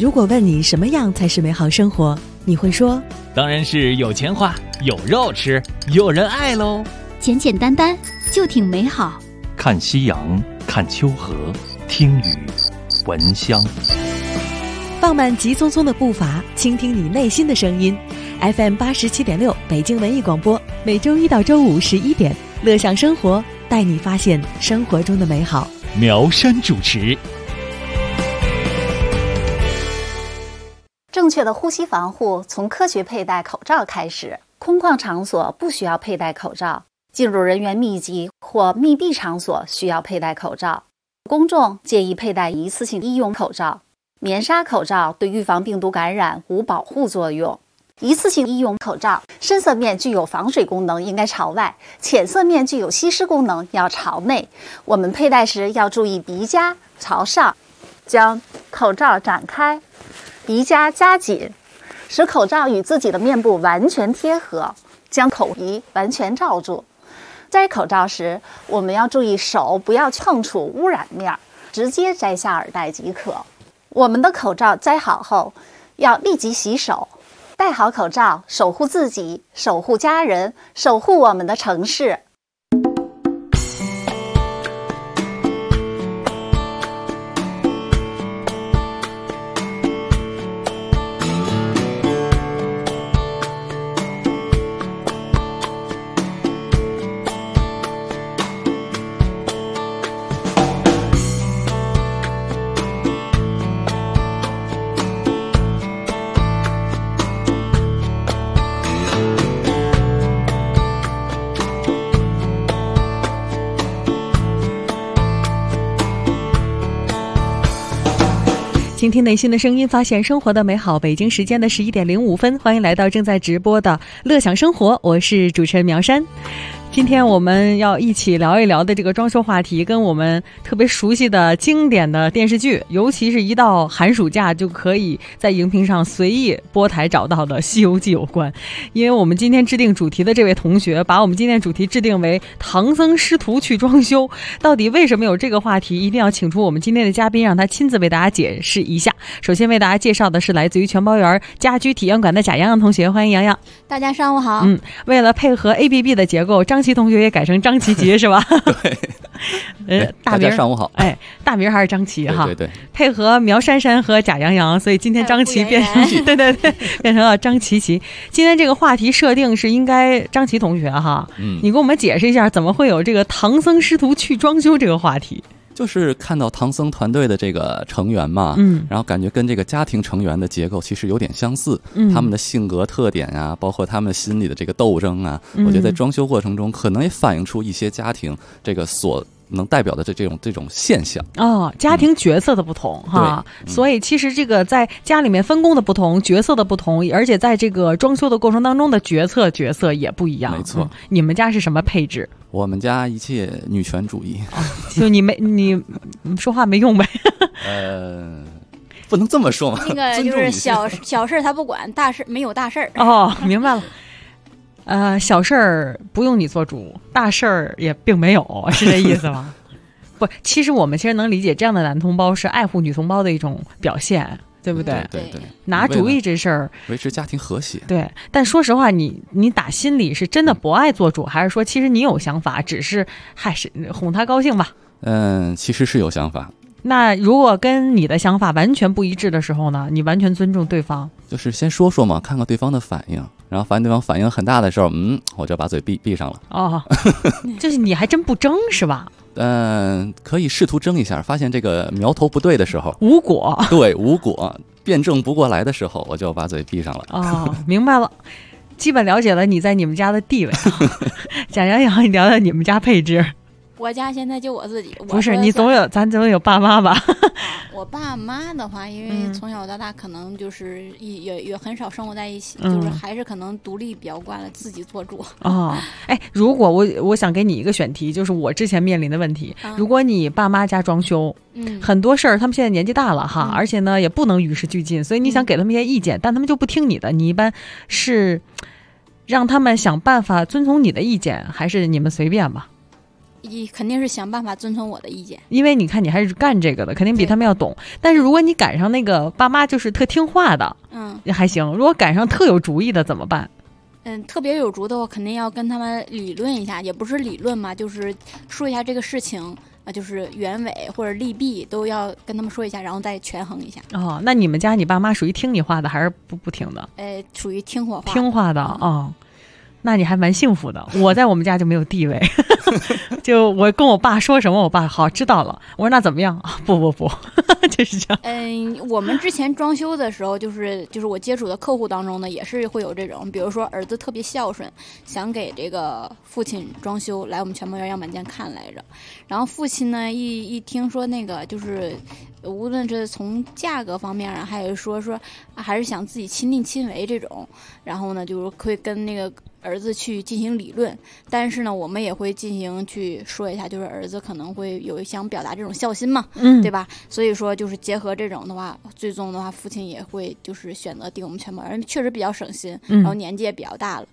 如果问你什么样才是美好生活，你会说当然是有钱花，有肉吃，有人爱喽。 简简单单就挺美好。 看夕阳，看秋河，听雨，闻香。 放慢急匆匆的步伐，倾听你内心的声音。FM 87.6北京文艺广播，每周一到周五11点，乐享生活，带你发现生活中的美好。 苗山主持。 正确的呼吸防护从科学佩戴口罩开始。空旷场所不需要佩戴口罩，进入人员密集或密闭场所需要佩戴口罩。公众建议佩戴一次性医用口罩。棉纱口罩对预防病毒感染无保护作用。一次性医用口罩深色面具有防水功能，应该朝外；浅色面具有吸湿功能，要朝内。我们佩戴时要注意鼻夹朝上，将口罩展开，鼻夹夹紧，使口罩与自己的面部完全贴合，将口鼻完全罩住。摘口罩时，我们要注意手不要碰触污染面，直接摘下耳带即可。我们的口罩摘好后，要立即洗手。戴好口罩，守护自己，守护家人，守护我们的城市。 倾听内心的声音，发现生活的美好。北京时间的11点05分，欢迎来到正在直播的乐享生活，我是主持人苗山。今天我们要一起聊一聊的这个装修话题，跟我们特别熟悉的经典的电视剧，尤其是一到寒暑假就可以在荧屏上随意播台找到的《西游记》有关。因为我们今天制定主题的这位同学，把我们今天主题制定为唐僧师徒去装修。到底为什么有这个话题？一定要请出我们今天的嘉宾，让他亲自为大家解释一下。首先为大家介绍的是来自于全包园家居体验馆的贾洋洋同学，欢迎洋洋。 大家上午好。 为了配合 ABB 的结构，张琪同学也改成张琪琪是吧？ 对， 大名大家上午好。 大名还是张琪哈。 对对对， 配合苗珊珊和贾洋洋，所以今天张琪变成对对对，变成了张琪琪。今天这个话题设定是应该张琪同学哈，你给我们解释一下，怎么会有这个唐僧师徒去装修这个话题？ 就是看到唐僧团队的这个成员嘛，然后感觉跟这个家庭成员的结构其实有点相似，他们的性格特点啊，包括他们心里的这个斗争啊，我觉得在装修过程中可能也反映出一些家庭这个所能代表的这种现象家庭角色的不同哈，所以其实这个在家里面分工的不同，角色的不同，而且在这个装修的过程当中的角色也不一样。 没错， 你们家是什么配置？ 我们家一切女权主义， 就你说话没用呗？ 不能这么说嘛。 那个就是小事他不管，大事没有大事儿。 哦，明白了。小事儿不用你做主，大事儿也并没有，是这意思吗？不，其实我们能理解这样的男同胞是爱护女同胞的一种表现。对不对？ 对对， 拿主意这事儿维持家庭和谐。 对，但说实话，你打心里是真的不爱做主，还是说其实你有想法，只是是哄他高兴吧？ 其实是有想法。 那如果跟你的想法完全不一致的时候呢？你完全尊重对方， 就是先说说嘛，看看对方的反应，然后发现对方反应很大的时候，我就把嘴闭上了。 就是你还真不争是吧？ 可以试图争一下，发现这个苗头不对的时候， 无果， 对，无果，辩证不过来的时候，我就把嘴闭上了。明白了，基本了解了你在你们家的地位。贾洋洋，你聊聊你们家配置。 我家现在就我自己。 不是你咱总有爸妈吧？ 我爸妈的话，因为从小到大可能就是也很少生活在一起，就是还是可能独立比较惯了，自己做主。 如果我想给你一个选题，就是我之前面临的问题，如果你爸妈家装修，很多事儿他们现在年纪大了哈，而且呢也不能与时俱进，所以你想给他们一些意见，但他们就不听你的，你一般是让他们想办法遵从你的意见，还是你们随便吧？ 肯定是想办法遵从我的意见， 因为你看你还是干这个的，肯定比他们要懂。但是如果你赶上那个爸妈就是特听话的，还行。如果赶上特有主意的怎么办？ 特别有主的话，肯定要跟他们理论一下，也不是理论嘛，就是说一下这个事情就是原委或者利弊都要跟他们说一下，然后再权衡一下。 哦，那你们家你爸妈属于听你话的还是不听的？ 属于听我话。 听话的哦。那你还蛮幸福的，我在我们家就没有地位，就我跟我爸说什么，我爸好知道了。我说那怎么样？不，就是这样。我们之前装修的时候，就是我接触的客户当中呢，也是会有这种，比如说儿子特别孝顺，想给这个父亲装修，来我们全包园样板间看来着。然后父亲呢一听说那个就是无论是从价格方面啊，还有说还是想自己亲力亲为这种，然后呢就是会跟那个儿子去进行理论，但是呢我们也会进行去说一下，就是儿子可能会有想表达这种孝心嘛，对吧？所以说就是结合这种的话，最终的话父亲也会就是选择订我们全包园，确实比较省心，然后年纪也比较大了。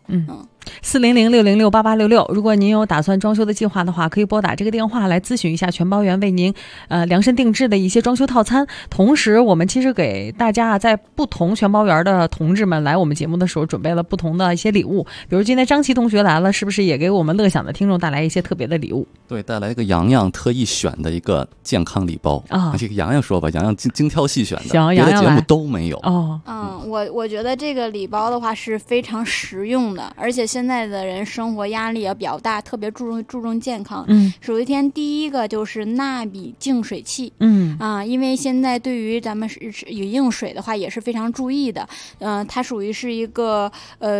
400-606-8866，如果您有打算装修的计划的话，可以拨打这个电话来咨询一下全包园为您量身定制的一些装修套餐。同时我们其实给大家在不同全包园的同志们来我们节目的时候准备了不同的一些礼物，比如今天张琪同学来了，是不是也给我们乐享的听众带来一些特别的礼物？ 对，带来一个洋洋特意选的一个健康礼包啊。这个洋洋说吧，洋洋精挑细选的， 行， 别的节目都没有我觉得这个礼包的话是非常实用的，而且现在的人生活压力也比较大，特别注重健康。首先第一个就是纳比净水器，因为现在对于咱们饮用水的话也是非常注意的，它属于是一个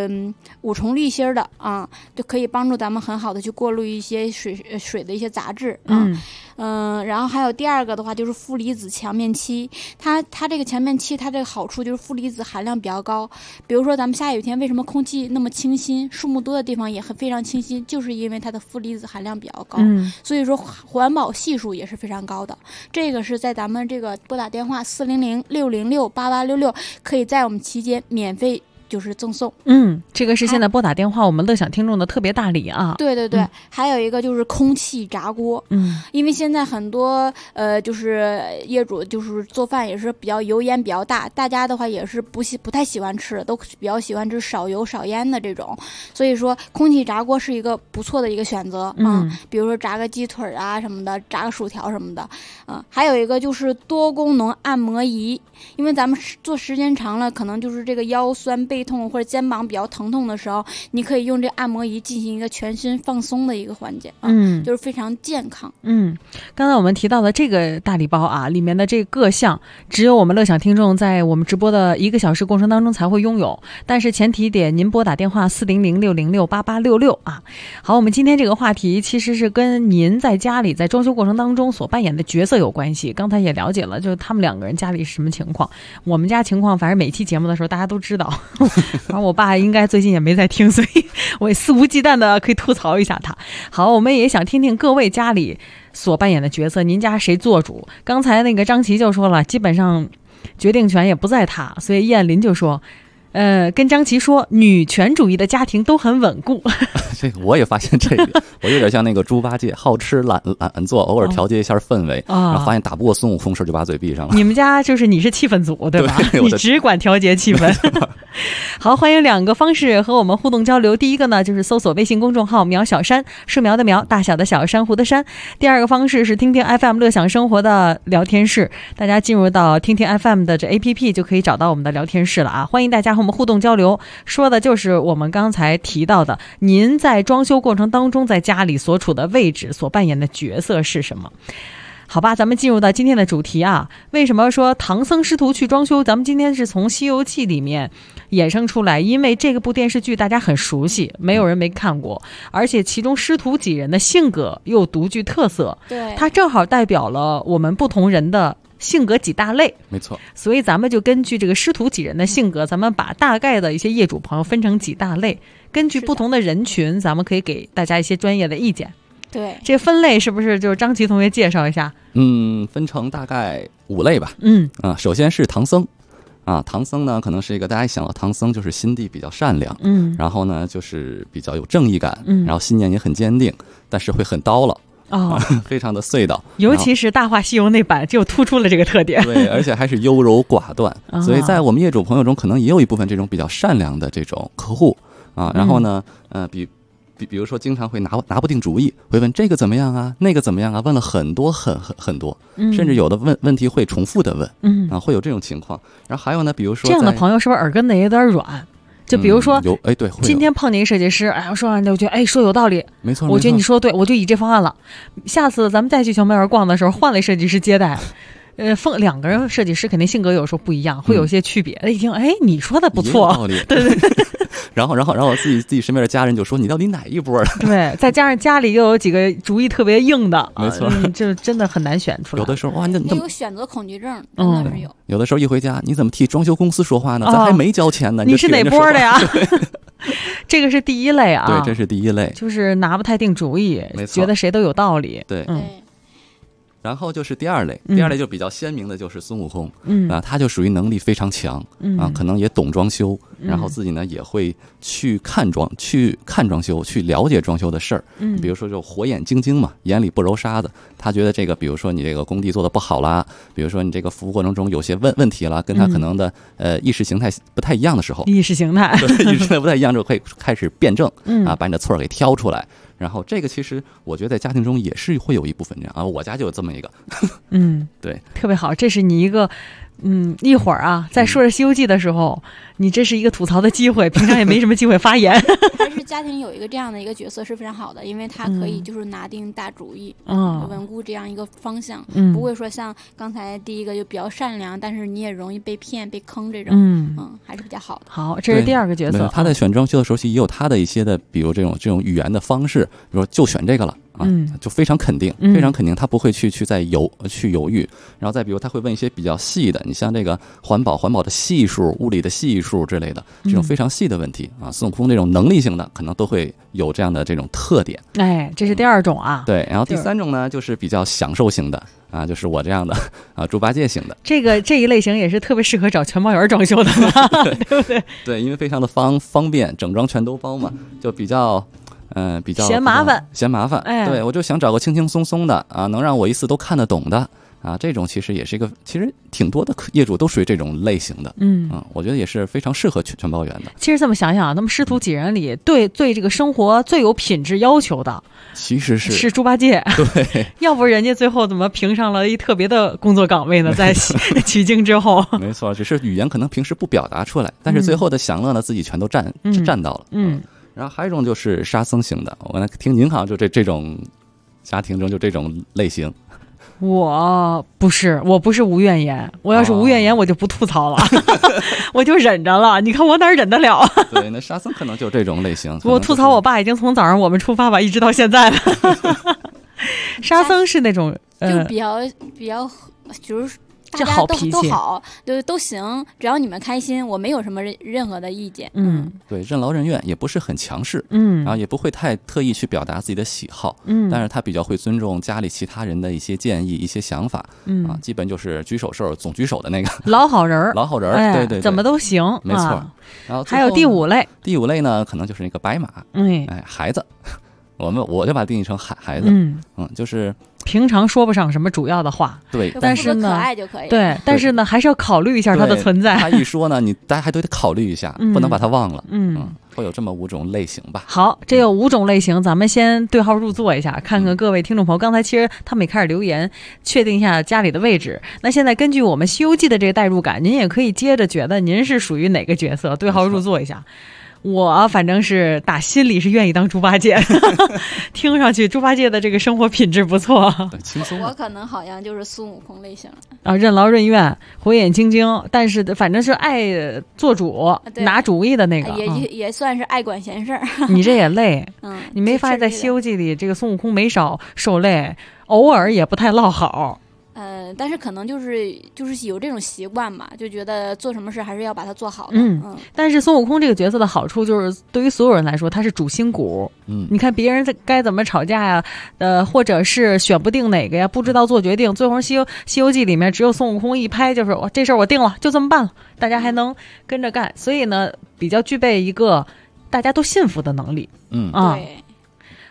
5重滤芯的就可以帮助咱们很好的去过滤一些水的一些杂质然后还有第二个的话就是负离子强面漆，它这个强面漆它这个好处就是负离子含量比较高，比如说咱们下雨天为什么空气那么清新，树木多的地方也非常清新，就是因为它的负离子含量比较高，所以说环保系数也是非常高的。这个是在咱们这个拨打电话400-606-8866，可以在我们期间免费就是赠送。 这个是现在拨打电话我们乐享听众的特别大礼啊。 对，还有一个就是空气炸锅，因为现在很多就是业主就是做饭也是比较油烟比较大，大家的话也是不太喜欢吃，都比较喜欢吃少油少烟的这种，所以说空气炸锅是一个不错的一个选择比如说炸个鸡腿啊什么的，炸个薯条什么的还有一个就是多功能按摩仪，因为咱们做时间长了，可能就是这个腰酸背痛或者肩膀比较疼痛的时候，你可以用这按摩仪进行一个全身放松的一个环节就是非常健康。 刚才我们提到的这个大礼包啊，里面的这各项只有我们乐享听众在我们直播的1个小时过程当中才会拥有，但是前提得您拨打电话400-606-8866好，我们今天这个话题其实是跟您在家里在装修过程当中所扮演的角色有关系。刚才也了解了，就是他们2个人家里是什么情况。我们家情况反正每期节目的时候大家都知道然后我爸应该最近也没在听，所以我也肆无忌惮的可以吐槽一下他。好，我们也想听听各位家里所扮演的角色，您家谁做主？刚才那个张琪就说了，基本上决定权也不在他，所以燕林就说跟张琪说女权主义的家庭都很稳固这个我也发现这个我有点像那个猪八戒，好吃懒做，偶尔调节一下氛围然后发现打不过孙悟空时就把嘴闭上了。 你们家就是你是气氛组对吧？ 对， 你只管调节气氛好，欢迎2个方式和我们互动交流。第一个呢就是搜索微信公众号苗小山，树苗的苗，大小的小，珊瑚的珊。第二个方式是听听 FM 乐享生活的聊天室，大家进入到听听 FM 的这 APP 就可以找到我们的聊天室了欢迎大家和我们互动交流，说的就是我们刚才提到的您在装修过程当中在家里所处的位置所扮演的角色是什么。好吧，咱们进入到今天的主题为什么说唐僧师徒去装修？咱们今天是从《西游记》里面衍生出来，因为这部电视剧大家很熟悉，没有人没看过，而且其中师徒几人的性格又独具特色， 对， 它正好代表了我们不同人的性格几大类。 没错， 所以咱们就根据这个师徒几人的性格，咱们把大概的一些业主朋友分成几大类，根据不同的人群，咱们可以给大家一些专业的意见。 对， 这分类是不是就是张琪同学介绍一下？ 分成大概5类吧。首先是唐僧唐僧呢，可能是一个大家一想到唐僧就是心地比较善良，然后呢就是比较有正义感，然后信念也很坚定，但是会很叨唠非常的碎叨， 尤其是《大话西游》那版就突出了这个特点。 对，而且还是优柔寡断，所以在我们业主朋友中，可能也有一部分这种比较善良的这种客户啊。然后呢，比如说经常会拿不定主意，会问这个怎么样啊，那个怎么样啊，问了很多很多，甚至有的问题会重复的问，会有这种情况。然后还有呢，比如说这样的朋友是不是耳根子也有点软？就比如说， 对， 今天碰见一设计师，我说完就觉得，说有道理， 没错， 我觉得你说对，我就以这方案了。下次咱们再去小卖园逛的时候，换了设计师接待。两个人设计师肯定性格有时候不一样，会有些区别。一听，你说的不错， 道理， 对。 然后我自己身边的家人就说：“你到底哪一波的？” 对，再加上家里又有几个主意特别硬的， 没错， 就真的很难选出来。 有的时候你有选择恐惧症，真的是有。 有的时候一回家，你怎么替装修公司说话呢？咱还没交钱呢。 你是哪波的呀？这个是第一类啊， 对，这是第一类， 就是拿不太定主意，觉得谁都有道理。 对。然后就是第二类，就比较鲜明的就是孙悟空，他就属于能力非常强，可能也懂装修，然后自己呢也会去看装修，去了解装修的事儿，比如说就火眼金睛嘛，眼里不揉沙子，他觉得这个，比如说你这个工地做的不好啦，比如说你这个服务过程中有些问题啦，跟他可能的意识形态不太一样的时候， 意识形态不太一样之后，可以开始辩证把你的错给挑出来。然后这个其实我觉得在家庭中也是会有一部分这样啊，我家就有这么一个，对， 特别好，这是你一个，一会儿啊，在说着《西游记》的时候，你这是一个吐槽的机会，平常也没什么机会发言。 还是家庭有一个这样的一个角色是非常好的，因为他可以就是拿定大主意，稳固这样一个方向，不会说像刚才第一个就比较善良，但是你也容易被骗、被坑这种，还是比较好的。 好，这是第二个角色。 他在选装修的时候，也有他的一些的，比如这种语言的方式，比如说就选这个了。就非常肯定，他不会去犹豫，然后再比如他会问一些比较细的，你像这个环保的系数、物理的系数之类的这种非常细的问题啊，孙悟空这种能力型的可能都会有这样的这种特点。 这是第二种啊。 对，然后第三种呢，就是比较享受型的啊，就是我这样的啊，猪八戒型的。 这一类型也是特别适合找全包园装修的嘛，对不对？ 对，因为非常的方便，整装全都包嘛，就比较嫌麻烦， 对，我就想找个轻轻松松的啊，能让我一次都看得懂的啊，这种其实也是一个，其实挺多的业主都属于这种类型的，我觉得也是非常适合全包园的。 其实这么想想，那么师徒几人里对这个生活最有品质要求的， 其实是猪八戒， 对， 要不人家最后怎么评上了一特别的工作岗位呢？在取经之后， 没错，只是语言可能平时不表达出来，但是最后的享乐呢，自己全都占到了，然后还有一种就是沙僧型的，我听您好像就这种家庭中就这种类型。 我不是无怨言，我要是无怨言我就不吐槽了，我就忍着了。你看我哪忍得了？ 对，那沙僧可能就这种类型。 我吐槽我爸已经从早上我们出发吧，一直到现在了。沙僧是那种就比较就是大家都行，只要你们开心，我没有什么任何的意见。 对，任劳任怨，也不是很强势，然后也不会太特意去表达自己的喜好，但是他比较会尊重家里其他人的一些建议、一些想法，基本就是举手总举手的那个老好人， 对， 怎么都行， 没错。然后还有第五类呢，可能就是那个白马，孩子，我就把它定义成孩子，就是平常说不上什么主要的话， 对， 但是呢， 可爱就可以， 对，但是呢，还是要考虑一下它的存在。 他一说呢，大家还都得考虑一下，不能把它忘了。会有这么5种类型吧。 好，这有5种类型，咱们先对号入座一下，看看各位听众朋友，刚才其实他们也开始留言，确定一下家里的位置。那现在根据我们《西游记》的这个代入感，您也可以接着觉得您是属于哪个角色，对号入座一下。我反正是打心里是愿意当猪八戒，听上去猪八戒的这个生活品质不错， 轻松。 我可能好像就是孙悟空类型啊，任劳任怨，火眼金睛，但是反正是爱做主、拿主意的那个， 也算是爱管闲事儿。 你这也累，你没发现在《西游记》里，这个孙悟空没少受累，偶尔也不太落好。 但是可能就是有这种习惯吧，就觉得做什么事还是要把它做好的。 但是孙悟空这个角色的好处就是，对于所有人来说，他是主心骨。你看别人该怎么吵架呀，或者是选不定哪个呀，不知道做决定，最后西游记里面只有孙悟空一拍就是这事儿我定了，就这么办了，大家还能跟着干，所以呢，比较具备一个大家都信服的能力。 对。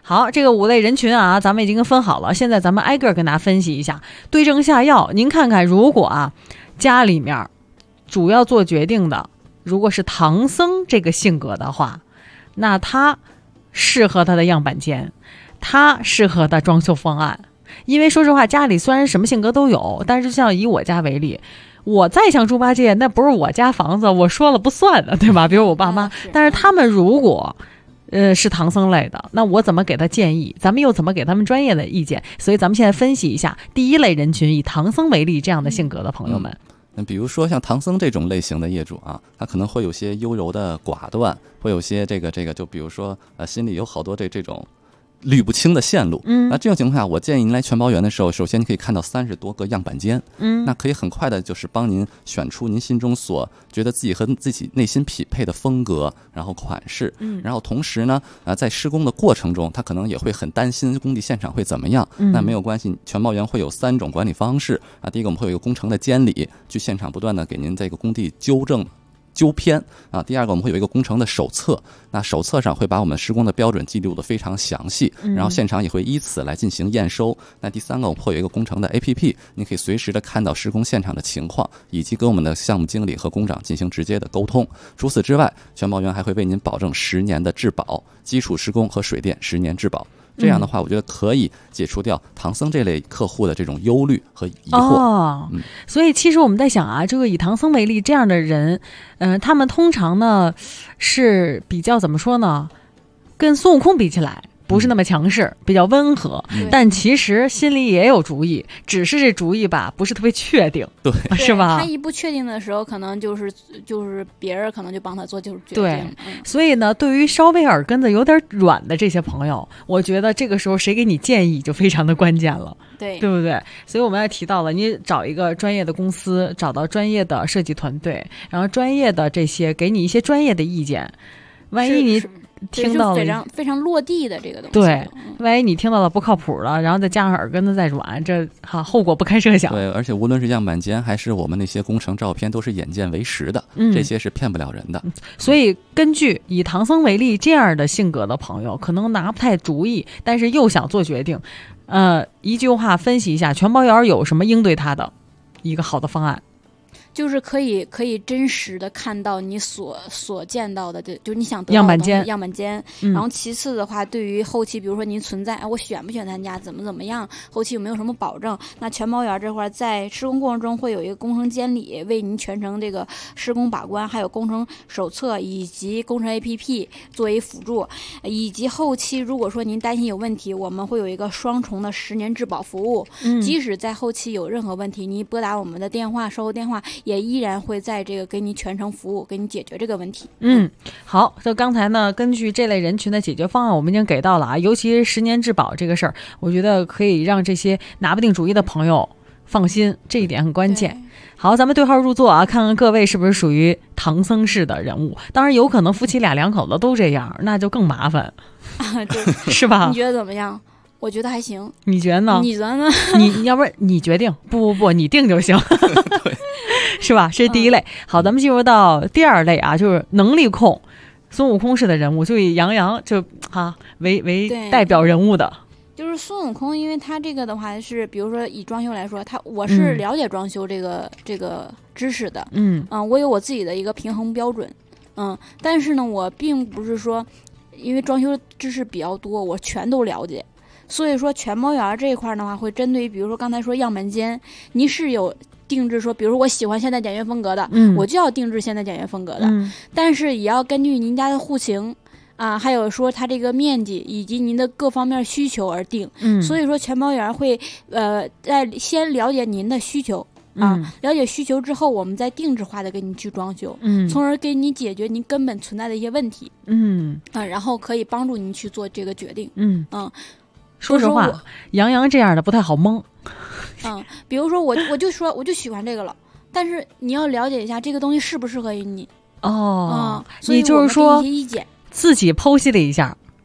好，这个5类人群啊，咱们已经分好了，现在咱们挨个跟大家分析一下，对症下药。您看看，如果啊家里面主要做决定的如果是唐僧这个性格的话，那他适合他的样板间，他适合的装修方案。因为说实话，家里虽然什么性格都有，但是像以我家为例，我再像猪八戒，那不是我家房子，我说了不算的，对吧？比如我爸妈，但是他们如果是唐僧类的，那我怎么给他建议，咱们又怎么给他们专业的意见？所以咱们现在分析一下第1类人群，以唐僧为例这样的性格的朋友们。 那比如说像唐僧这种类型的业主啊，他可能会有些优柔的寡断，会有些这个就比如说心里有好多这种捋不清的线路。那这种情况下，我建议您来全包园的时候，首先你可以看到30多个样板间，那可以很快的就是帮您选出您心中所觉得自己和自己内心匹配的风格，然后款式，然后同时呢，在施工的过程中，他可能也会很担心工地现场会怎么样。那没有关系，全包园会有3种管理方式啊。第一个，我们会有一个工程的监理，去现场不断的给您这个工地纠正纠偏啊。第二个，我们会有一个工程的手册，那手册上会把我们施工的标准记录的非常详细，然后现场也会依此来进行验收。那第3个，我们会有一个工程的 APP， 你可以随时的看到施工现场的情况，以及跟我们的项目经理和工长进行直接的沟通。除此之外，全包园还会为您保证10年的质保，基础施工和水电10年质保。这样的话，我觉得可以解除掉唐僧这类客户的这种忧虑和疑惑。 所以其实我们在想啊，这个以唐僧为例这样的人，他们通常呢是比较怎么说呢，跟孙悟空比起来不是那么强势，比较温和，但其实心里也有主意，只是这主意吧不是特别确定， 对， 是吧？ 他一不确定的时候，可能就是别人可能就帮他做就是决定。 对，所以呢，对于稍微耳根子有点软的这些朋友，我觉得这个时候谁给你建议就非常的关键了，对不对？所以我们也提到了，你找一个专业的公司，找到专业的设计团队，然后专业的这些给你一些专业的意见，万一你听到了非常落地的这个东西， 对，万一你听到了不靠谱了，然后再加上耳根子再软，这后果不堪设想。 对，而且无论是样板间还是我们那些工程照片，都是眼见为实的，这些是骗不了人的。 所以根据以唐僧为例这样的性格的朋友，可能拿不太主意，但是又想做决定，一句话分析一下全包园有什么应对他的一个好的方案。 就是可以真实的看到你所见到的，就是你想得到的样板间， 然后其次的话，对于后期比如说您存在我选不选他家怎么样，后期有没有什么保证，那全包园这块在施工过程中会有一个工程监理为您全程这个施工把关，还有工程手册以及工程 APP 作为辅助，以及后期如果说您担心有问题，我们会有一个双重的10年质保服务，即使在后期有任何问题，你拨打我们的电话售后电话，也依然会在这个给你全程服务，给你解决这个问题。 好，就刚才呢，根据这类人群的解决方案，我们已经给到了啊，尤其是10年质保这个事儿，我觉得可以让这些拿不定主意的朋友放心，这一点很关键。好，咱们对号入座啊，看看各位是不是属于唐僧式的人物。当然，有可能夫妻2口子都这样，那就更麻烦，是吧？ 你觉得怎么样？我觉得还行， 你觉得呢？ 你觉得呢？ 你要不然你决定，不，你定就行， 对， 是吧？这是第1类。好，咱们进入到第2类啊，就是能力控，孙悟空式的人物，就以杨洋为代表人物的。 就是孙悟空，因为他这个的话是，比如说以装修来说，我是了解装修这个知识的，我有我自己的一个平衡标准，但是呢，我并不是说，因为装修知识比较多，我全都了解。所以说全包园这一块的话，会针对比如说刚才说样板间，你是有定制说，比如说我喜欢现代简约风格的，我就要定制现代简约风格的，但是也要根据您家的户型啊，还有说它这个面积以及您的各方面需求而定。所以说全包园会在先了解您的需求啊，了解需求之后，我们再定制化的给你去装修，从而给你解决您根本存在的一些问题，然后可以帮助您去做这个决定， 说实话，杨洋这样的不太好蒙。 比如说我就喜欢这个了，但是你要了解一下这个东西适不适合于你。 所以就是说， 一些意见自己剖析了一下，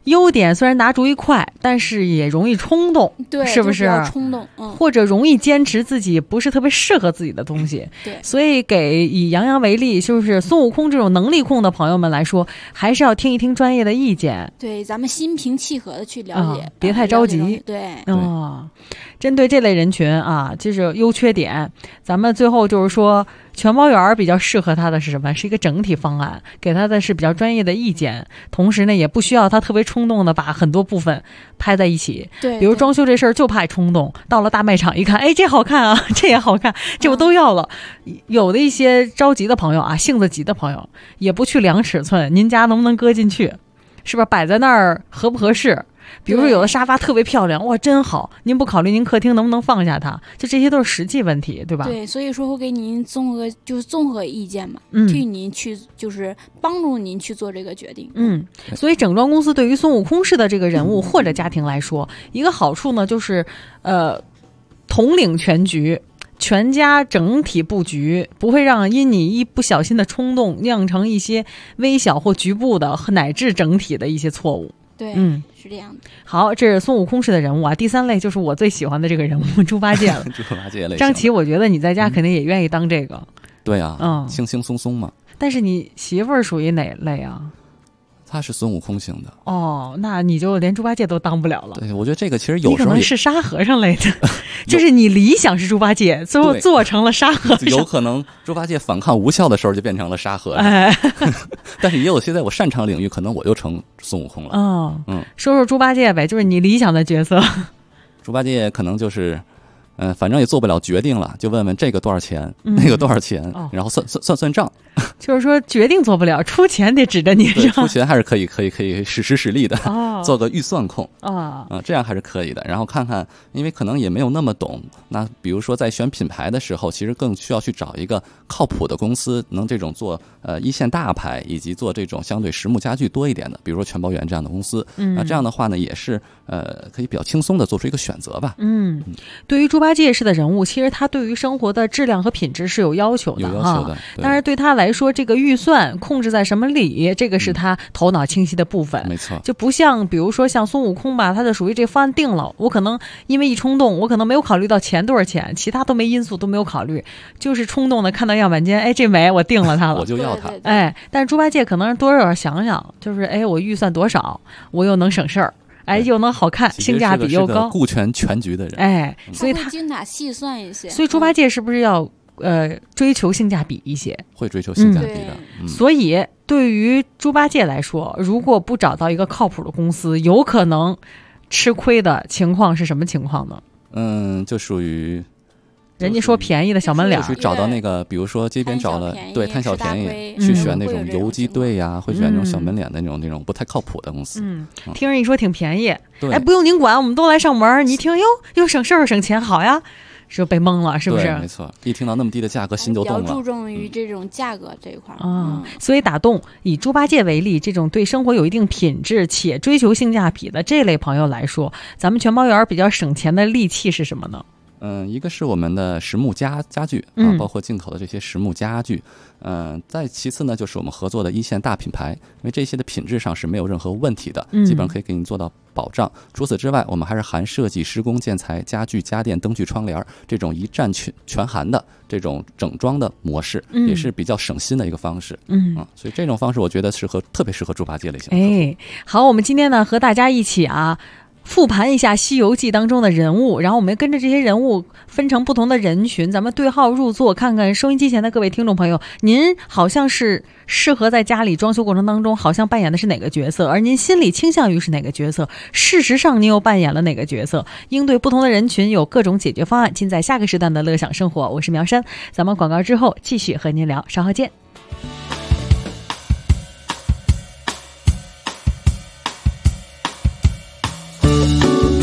优点虽然拿主意快，但是也容易冲动， 对， 是不是？ 冲动， 或者容易坚持自己不是特别适合自己的东西。 对， 所以以杨洋为例，就是孙悟空这种能力控的朋友们来说，还是要听一听专业的意见。 对，咱们心平气和的去了解， 别太着急。 对， 针对这类人群啊，就是优缺点，咱们最后就是说，全包园比较适合他的是什么？是一个整体方案，给他的是比较专业的意见，同时呢，也不需要他特别冲动的把很多部分拍在一起。 对， 比如装修这事儿就怕冲动，到了大卖场一看，哎，这好看啊，这也好看，这我都要了。有的一些着急的朋友啊，性子急的朋友，也不去量尺寸，您家能不能搁进去？是吧？摆在那儿合不合适？比如说有的沙发特别漂亮，哇，真好，您不考虑您客厅能不能放下它？就这些都是实际问题，对吧？ 对，所以说会给您综合意见嘛，替您去就是帮助您去做这个决定。 所以整装公司对于孙悟空式的这个人物或者家庭来说，一个好处呢，就是统领全局。全家整体布局，不会让因你一不小心的冲动酿成一些微小或局部的乃至整体的一些错误。 对，是这样的。 好，这是孙悟空式的人物啊。第三类就是我最喜欢的这个人物猪八戒了。 猪八戒类。 张琪，我觉得你在家肯定也愿意当这个。 对啊，轻轻松松嘛。 但是你媳妇儿属于哪类啊？ 他是孙悟空型的。 那你就连猪八戒都当不了了。 对，我觉得这个其实有时候你可能是沙和尚类的，就是你理想是猪八戒，最后做成了沙和尚。 有可能猪八戒反抗无效的时候就变成了沙和尚。但是也有些在我擅长领域，可能我又成孙悟空了。 说说猪八戒呗，就是你理想的角色。 猪八戒可能就是。反正也做不了决定了，就问问这个多少钱，那个多少钱，然后算账。 就是说决定做不了，出钱得指着你，是吧？ 出钱还是可以使时使力的，做个预算控这样还是可以的。然后看看，因为可能也没有那么懂，那比如说在选品牌的时候，其实更需要去找一个靠谱的公司，能这种做一线大牌，以及做这种相对实木家具多一点的，比如说全包园这样的公司。那这样的话呢，也是可以比较轻松的做出一个选择吧。 对于猪八戒式的人物，其实他对于生活的质量和品质是有要求的， 有要求的。 当然对他来说，这个预算控制在什么里，这个是他头脑清晰的部分。 没错， 就不像比如说像孙悟空吧，他就属于这方案定了，我可能因为一冲动，我可能没有考虑到钱多少钱，其他都没因素都没有考虑，就是冲动的看到样板间，哎，这美，我定了它了， 我就要它。 哎，但是猪八戒可能多少想想，就是哎，我预算多少，我又能省事儿。哎，又能好看，性价比又高， 顾全全局的人。 哎，所以他精打细算一些。 所以猪八戒是不是要追求性价比一些？ 会追求性价比的。 所以对于猪八戒来说，如果不找到一个靠谱的公司，有可能吃亏的情况是什么情况呢？ 就属于。 人家说便宜的小门脸， 去找到那个，比如说街边找了，对，贪小便宜，去选那种游击队呀，会选那种小门脸的那种不太靠谱的公司。 听人一说挺便宜，哎，不用您管，我们都来上门，你一听哟，又省事儿省钱，好呀，就被蒙了，是不是？ 对，没错，一听到那么低的价格，心就动了。 比较注重于这种价格这一块所以打动以猪八戒为例，这种对生活有一定品质且追求性价比的这类朋友来说，咱们全包园比较省钱的利器是什么呢？ 一个是我们的实木家具包括进口的这些实木家具。再其次呢，就是我们合作的一线大品牌，因为这些的品质上是没有任何问题的，基本上可以给你做到保障。除此之外，我们还是含设计、施工、建材、家具、家电、灯具、窗帘这种一站全含的这种整装的模式，也是比较省心的一个方式。所以这种方式我觉得特别适合猪八戒类型的。 哎，好，我们今天呢和大家一起复盘一下《西游记》当中的人物，然后我们跟着这些人物分成不同的人群，咱们对号入座，看看收音机前的各位听众朋友，您好像是适合在家里装修过程当中好像扮演的是哪个角色，而您心里倾向于是哪个角色，事实上您又扮演了哪个角色，应对不同的人群有各种解决方案，尽在下个时段的乐享生活。我是苗山，咱们广告之后继续和您聊，稍后见。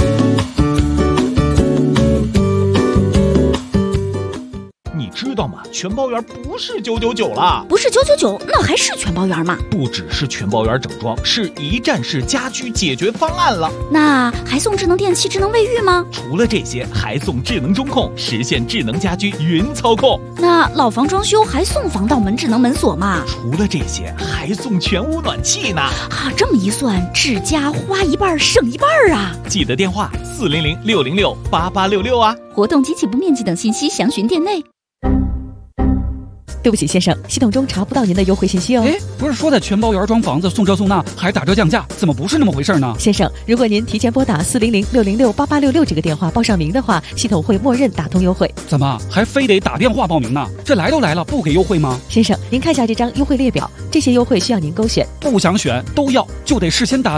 知道吗？ 全包圆不是999了， 不是999，那还是全包圆吗？ 不只是全包圆整装，是一站式家居解决方案了。 那还送智能电器、智能卫浴吗？ 除了这些，还送智能中控，实现智能家居云操控。 那老房装修还送防盗门、智能门锁吗？ 除了这些，还送全屋暖气呢。 啊，这么一算，智家花一半省一半啊！ 记得电话400-606-8866啊。 活动及起步面积等信息详询店内。 对不起，先生，系统中查不到您的优惠信息哦。 不是说的全包圆装房子送这送那还打折降价，怎么不是那么回事呢？ 先生，如果您提前拨打400-606-8866这个电话报上名的话，系统会默认打通优惠。 怎么还非得打电话报名呢？这来都来了，不给优惠吗？ 先生，您看一下这张优惠列表，这些优惠需要您勾选。 不想选都要，就得事先打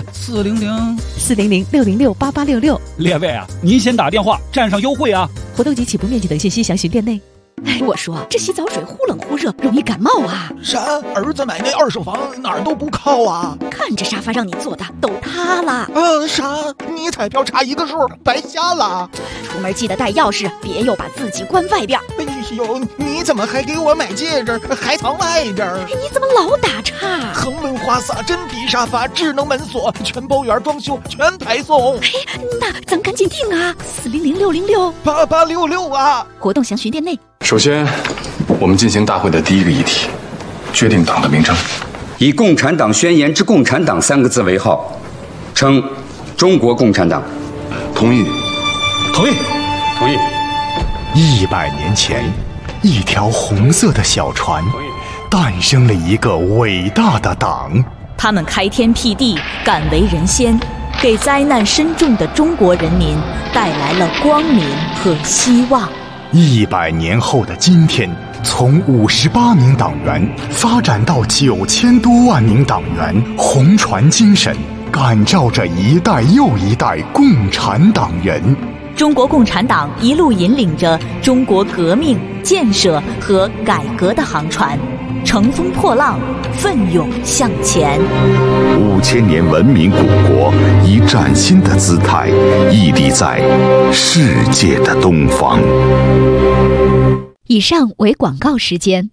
400-606-8866。 列位啊，您先打电话占上优惠啊！ 活动及起步面积等信息详询店内。 哎，我说这洗澡水忽冷忽热，容易感冒啊！ 啥？儿子买那二手房哪儿都不靠啊！ 看这沙发让你坐的都塌了。 啥？你彩票差一个数，白瞎了。 出门记得带钥匙，别又把自己关外边。 哎呦，你怎么还给我买戒指，还藏外边？ 你怎么老打岔？ 恒润花洒、真皮沙发、智能门锁，全包圆装修，全排送。 那咱赶紧定啊！400-606-8866 啊！ 活动详询店内。 首先，我们进行大会的第一个议题，决定党的名称， 以《共产党宣言》之“共产党”3个字为号，称中国共产党。 同意。 同意。同意。 100年前，一条红色的小船，诞生了一个伟大的党。 他们开天辟地，敢为人先，给灾难深重的中国人民带来了光明和希望。 100年后的今天，从58名党员发展到9000多万名党员，红船精神感召着一代又一代共产党人。 中国共产党一路引领着中国革命、建设和改革的航船，乘风破浪，奋勇向前。 5000年文明古国以崭新的姿态屹立在世界的东方。 以上为广告时间。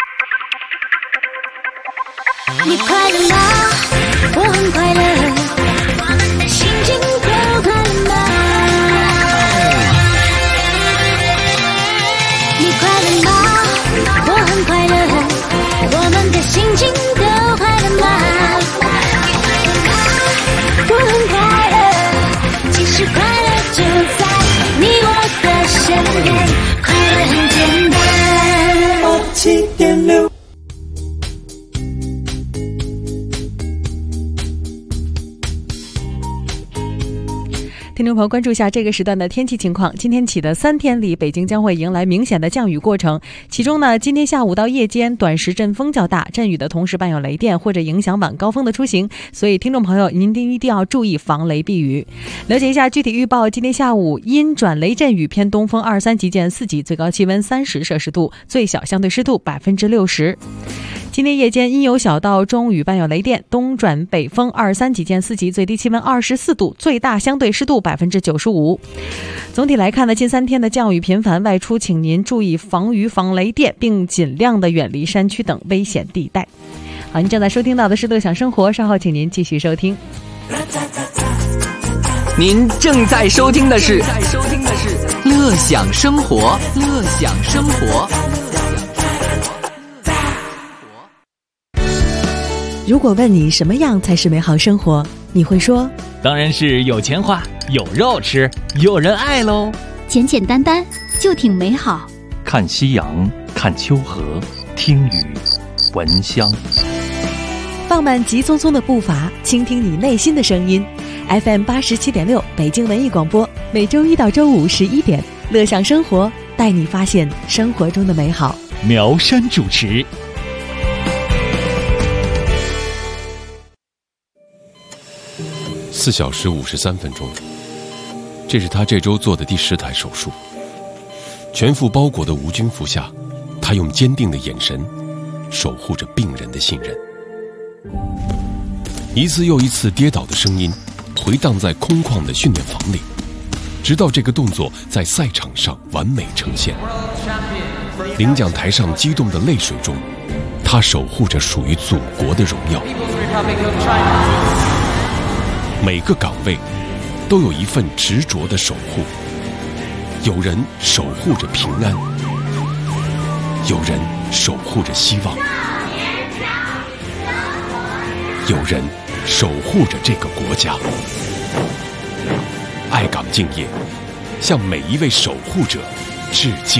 你快乐吗？我很快乐，我们的心情都快乐吗？你快乐吗？我很快乐，我们的心情都快乐吗？我很快乐，其实快乐就在你我的身边，快乐很简单。7.6 听众朋友，关注一下这个时段的天气情况。今天起的3天里，北京将会迎来明显的降雨过程。其中呢，今天下午到夜间，短时阵风较大，阵雨的同时伴有雷电，或者影响晚高峰的出行。所以，听众朋友，您一定要注意防雷避雨。了解一下具体预报：今天下午阴转雷阵雨，偏东风2、3级见4级，最高气温30摄氏度，最小相对湿度60%。今天夜间阴有小到中雨伴有雷电，东转北风2、3级见4级，最低气温24度，最大相对湿度95%。总体来看呢，近3天的降雨频繁，外出请您注意防雨防雷电，并尽量的远离山区等危险地带。好，您正在收听到的是乐享生活，稍后请您继续收听。 您正在收听的是乐享生活，乐享生活。 如果问你什么样才是美好生活，你会说当然是有钱花，有肉吃，有人爱喽。 简简单单就挺美好。 看夕阳，看秋荷，听雨，闻香。 放慢急匆匆的步伐，倾听你内心的声音。FM 87.6北京文艺广播，每周1到周511点，乐享生活，带你发现生活中的美好。 苗山主持。 4小时53分钟，这是他这周做的第10台手术。全副包裹的无菌服下，他用坚定的眼神守护着病人的信任。一次又一次跌倒的声音回荡在空旷的训练房里，直到这个动作在赛场上完美呈现。 领奖台上激动的泪水中，他守护着属于祖国的荣耀。每个岗位都有一份执着的守护，有人守护着平安，有人守护着希望，有人守护着这个国家。爱岗敬业，向每一位守护者致敬。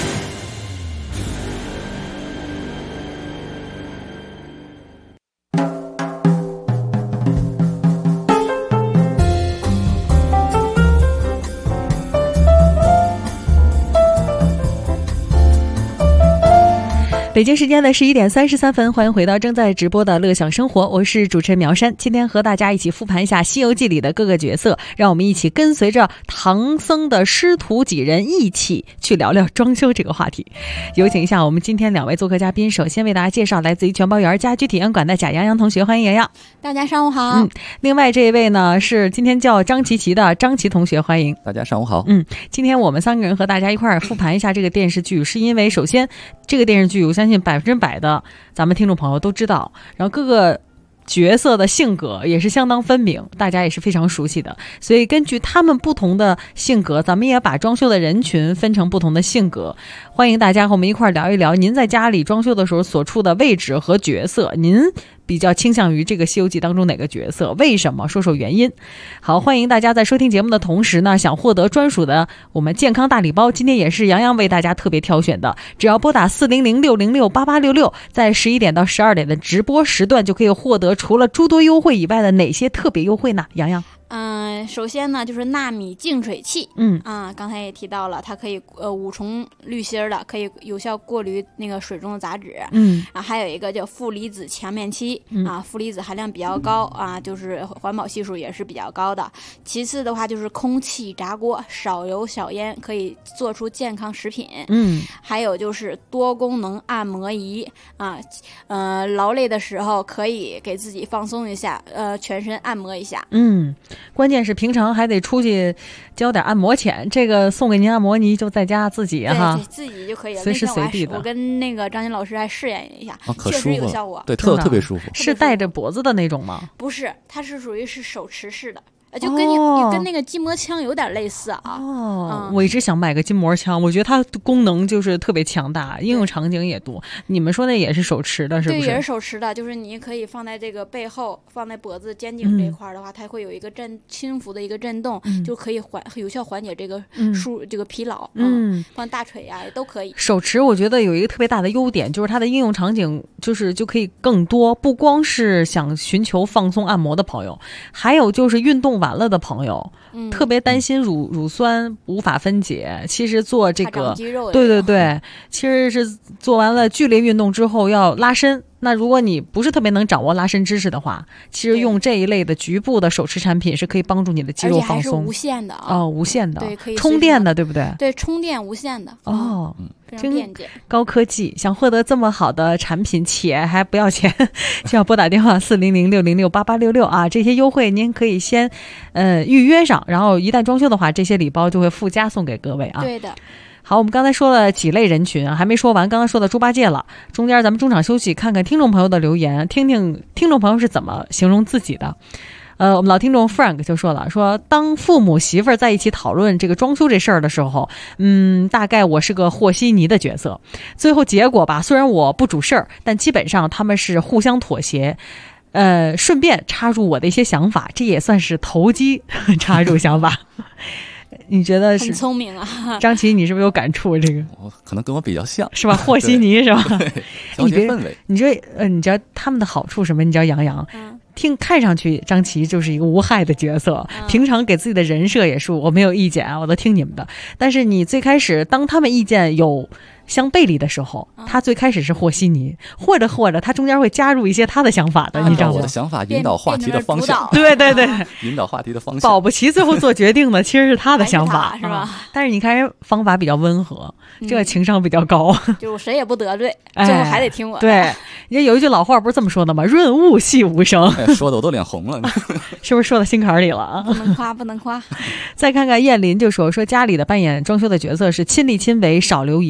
北京时间的11点33分，欢迎回到正在直播的乐享生活，我是主持人苗山。今天和大家一起复盘一下《西游记》里的各个角色，让我们一起跟随着唐僧的师徒几人一起去聊聊装修这个话题。有请一下我们今天2位做客嘉宾，首先为大家介绍来自于全包园家居体验馆的贾洋洋同学，欢迎洋洋。 大家上午好。 另外这一位呢是今天叫张琪琪的张琪同学，欢迎。 大家上午好。 今天我们3个人和大家一块儿复盘一下这个电视剧，是因为首先这个电视剧我相信100%的咱们听众朋友都知道，然后各个角色的性格也是相当分明，大家也是非常熟悉的，所以根据他们不同的性格，咱们也把装修的人群分成不同的性格。欢迎大家和我们一块儿聊一聊您在家里装修的时候所处的位置和角色，您比较倾向于这个《西游记》当中哪个角色？为什么？说说原因。好，欢迎大家在收听节目的同时呢，想获得专属的我们健康大礼包，今天也是洋洋为大家特别挑选的，只要拨打400-606-8866，在11点到12点的直播时段就可以获得除了诸多优惠以外的哪些特别优惠呢？洋洋。 首先呢就是纳米净水器，刚才也提到了，它可以5重滤芯的，可以有效过滤那个水中的杂质，还有一个叫负离子强面漆，负离子含量比较高啊，就是环保系数也是比较高的。其次的话就是空气炸锅，少油少烟，可以做出健康食品，还有就是多功能按摩仪啊，劳累的时候可以给自己放松一下，全身按摩一下， 关键是平常还得出去交点按摩钱，这个送给您按摩你就在家自己哈， 对，自己就可以了， 随时随地的。 我跟那个张琴老师还试验一下，确实有效果， 对，特别舒服。 是带着脖子的那种吗？ 不是，它是属于是手持式的。就跟那个筋膜枪有点类似啊。 我一直想买个筋膜枪，我觉得它功能就是特别强大，应用场景也多。你们说那也是手持的，是不是？ 对，也是手持的，就是你可以放在这个背后，放在脖子、肩颈这一块的话，它会有一个轻浮的一个震动，就可以有效缓解这个这个疲劳。放大腿啊都可以。 手持我觉得有一个特别大的优点，就是它的应用场景就可以更多，不光是想寻求放松按摩的朋友，还有就是运动完了的朋友，特别担心乳酸无法分解，其实做这个对，其实是做完了剧烈运动之后要拉伸。那如果你不是特别能掌握拉伸知识的话，其实用这一类的局部的手持产品是可以帮助你的肌肉放松，而且还是无线的啊， 无线的， 对，可以充电的，对不对？ 对，充电无线的非常便捷。 高科技，想获得这么好的产品且还不要钱，就要拨打电话400-606-8866啊！这些优惠您可以先预约上，然后一旦装修的话，这些礼包就会附加送给各位啊。 对的。 好，我们刚才说了几类人群，还没说完。刚才说的猪八戒了，中间咱们中场休息，看看听众朋友的留言，听听听众朋友是怎么形容自己的。我们老听众 Frank 就说了，说当父母媳妇儿在一起讨论这个装修这事儿的时候，大概我是个和稀泥的角色。最后结果吧，虽然我不主事儿，但基本上他们是互相妥协。顺便插入我的一些想法，这也算是投机插入想法。你觉得是很聪明啊， 张琪，你是不是有感触？这个我可能跟我比较像， 是吧？和稀泥是吧？ 调节氛围。 你知道他们的好处什么？你知道杨洋，看上去张琪就是一个无害的角色，平常给自己的人设也是我没有意见啊，我都听你们的。但是你最开始当他们意见有相背离的时候，他最开始是和稀泥，或者他中间会加入一些他的想法的，你知道吗？ 我的想法引导话题的方向， 对， 引导话题的方向。 保不齐最后做决定的其实是他的想法， 是吧？ 但是你看人方法比较温和，这个情商比较高， 就谁也不得罪，最后还得听我。 对，人家有一句老话不是这么说的吗？润物细无声。 说的我都脸红了， 是不是说到心坎里了啊？ 不能夸。 再看看燕林就说家里的扮演装修的角色是亲力亲为，少留遗憾。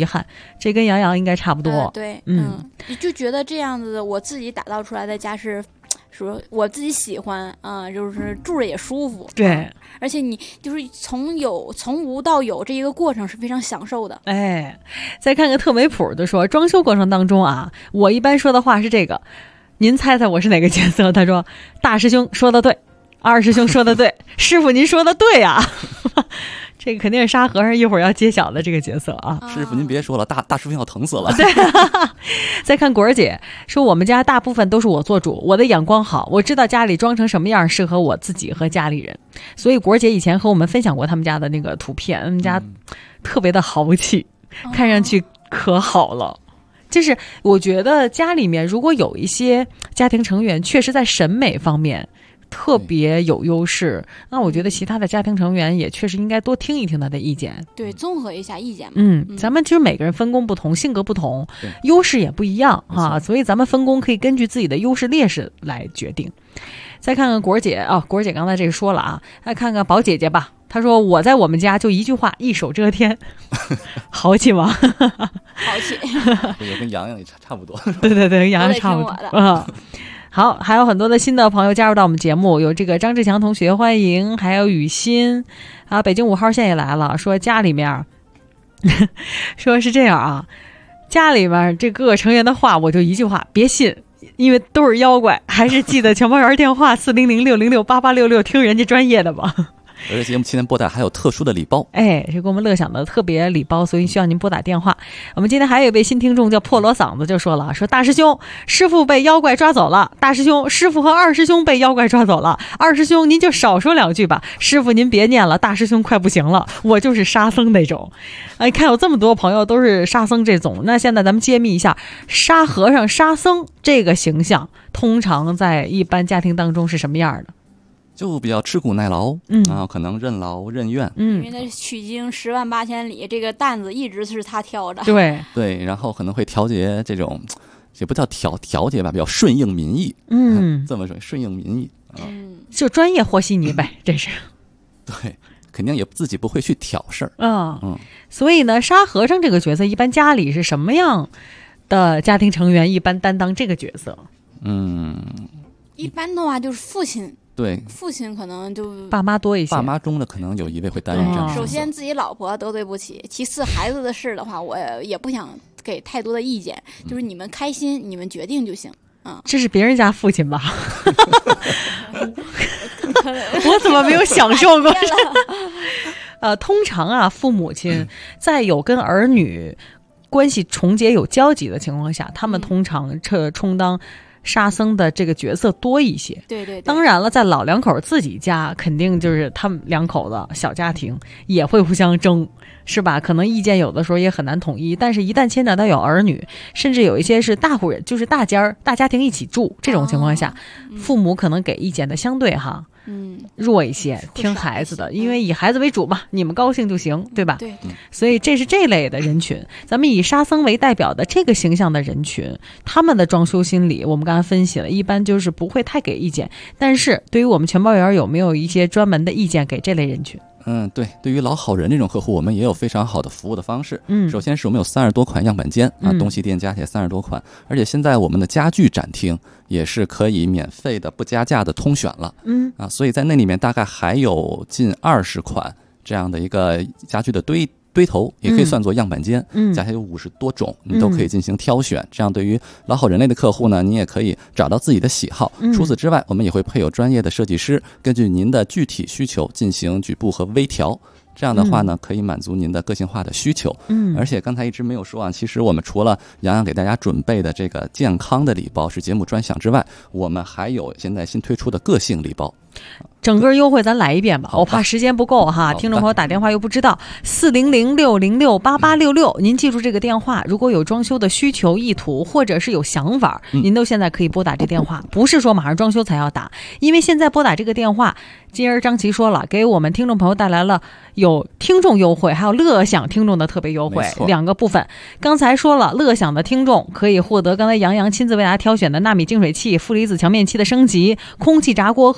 这跟杨洋应该差不多。 对，就觉得这样子的我自己打造出来的家是说我自己喜欢就是住着也舒服。 对， 而且你就是从无到有这一个过程是非常享受的。 哎，再看个特没谱的说，装修过程当中啊，我一般说的话是这个，您猜猜我是哪个角色？他说大师兄说的对，二师兄说的对，师傅您说的对啊。这个肯定是沙和尚一会儿要揭晓的这个角色啊！ 师傅您别说了，大师傅要疼死了。 对，再看果儿姐说，我们家大部分都是我做主，我的眼光好，我知道家里装成什么样适合我自己和家里人。所以果儿姐以前和我们分享过他们家的那个图片，他们家特别的豪气，看上去可好了。就是我觉得家里面如果有一些家庭成员确实在审美方面特别有优势，那我觉得其他的家庭成员也确实应该多听一听他的意见， 对，综合一下意见嘛。 咱们其实每个人分工不同，性格不同，优势也不一样啊，所以咱们分工可以根据自己的优势劣势来决定。再看看果儿姐啊，果儿姐刚才这个说了啊，再看看宝姐姐吧，她说我在我们家就一句话，一手遮天。豪气吗？ 豪气。 也跟洋洋也差不多。 对，跟洋洋差不多。好，还有很多的新的朋友加入到我们节目，有这个张志强同学欢迎，还有雨欣啊，北京5号线也来了，说家里面说是这样啊，家里面这各个成员的话我就一句话，别信，因为都是妖怪，还是记得全包员电话40060688866，听人家专业的吧。 而且节目期间拨打还有特殊的礼包， 是给我们乐享的特别礼包，所以需要您拨打电话。我们今天还有一位新听众叫破锣嗓子，就说了，说大师兄师傅被妖怪抓走了，大师兄师傅和二师兄被妖怪抓走了，二师兄您就少说两句吧，师傅您别念了，大师兄快不行了，我就是沙僧那种。看有这么多朋友都是沙僧这种，那现在咱们揭秘一下沙和尚沙僧这个形象通常在一般家庭当中是什么样的？ 就比较吃苦耐劳，可能任劳任怨， 因为那取经10万8千里，这个担子一直是他挑着， 对，然后可能会调节这种，也不叫调节吧，比较顺应民意，这么说顺应民意， 就专业和稀泥呗，这是， 对，肯定也自己不会去挑事儿，所以呢，沙和尚这个角色，一般家里是什么样的家庭成员一般担当这个角色？ 一般的话就是父亲。 对， 父亲可能就爸妈多一些， 爸妈中的可能有一位会担任这样的角色。 首先自己老婆得罪不起，其次孩子的事的话，我也不想给太多的意见，就是你们开心，你们决定就行。 这是别人家父亲吧？我怎么没有享受过？通常啊，父母亲在有跟儿女关系重叠、有交集的情况下，他们通常充当沙僧的这个角色多一些。 对， 当然了，在老两口自己家，肯定就是他们两口子小家庭也会互相争，是吧？可能意见有的时候也很难统一，但是一旦牵扯到有儿女，甚至有一些是大户人，就是大家庭一起住这种情况下，父母可能给意见的相对弱一些，听孩子的，因为以孩子为主嘛，你们高兴就行，对吧？ 对， 所以这是这类的人群。咱们以沙僧为代表的这个形象的人群，他们的装修心理我们刚才分析了，一般就是不会太给意见，但是对于我们全包员有没有一些专门的意见给这类人群？ 对于老好人这种客户，我们也有非常好的服务的方式。首先是我们有30多款样板间东西店加起来30多款，而且现在我们的家具展厅也是可以免费的不加价的通选了。所以在那里面大概还有近20款这样的一个家具的堆头，也可以算作样板间，加起来有50多种，你都可以进行挑选。这样对于老好人类的客户呢，你也可以找到自己的喜好。除此之外，我们也会配有专业的设计师，根据您的具体需求进行局部和微调。这样的话呢，可以满足您的个性化的需求。而且刚才一直没有说啊，其实我们除了洋洋给大家准备的这个健康的礼包是节目专享之外，我们还有现在新推出的个性礼包。 整个优惠咱来一遍吧，我怕时间不够哈，听众朋友打电话又不知道，40060688866，您记住这个电话，如果有装修的需求意图或者是有想法，您都现在可以拨打这电话，不是说马上装修才要打，因为现在拨打这个电话，今儿张琪说了，给我们听众朋友带来了有听众优惠，还有乐享听众的特别优惠2个部分。刚才说了，乐享的听众可以获得刚才杨洋亲自为大家挑选的纳米净水器、负离子强面漆的升级、空气炸锅和多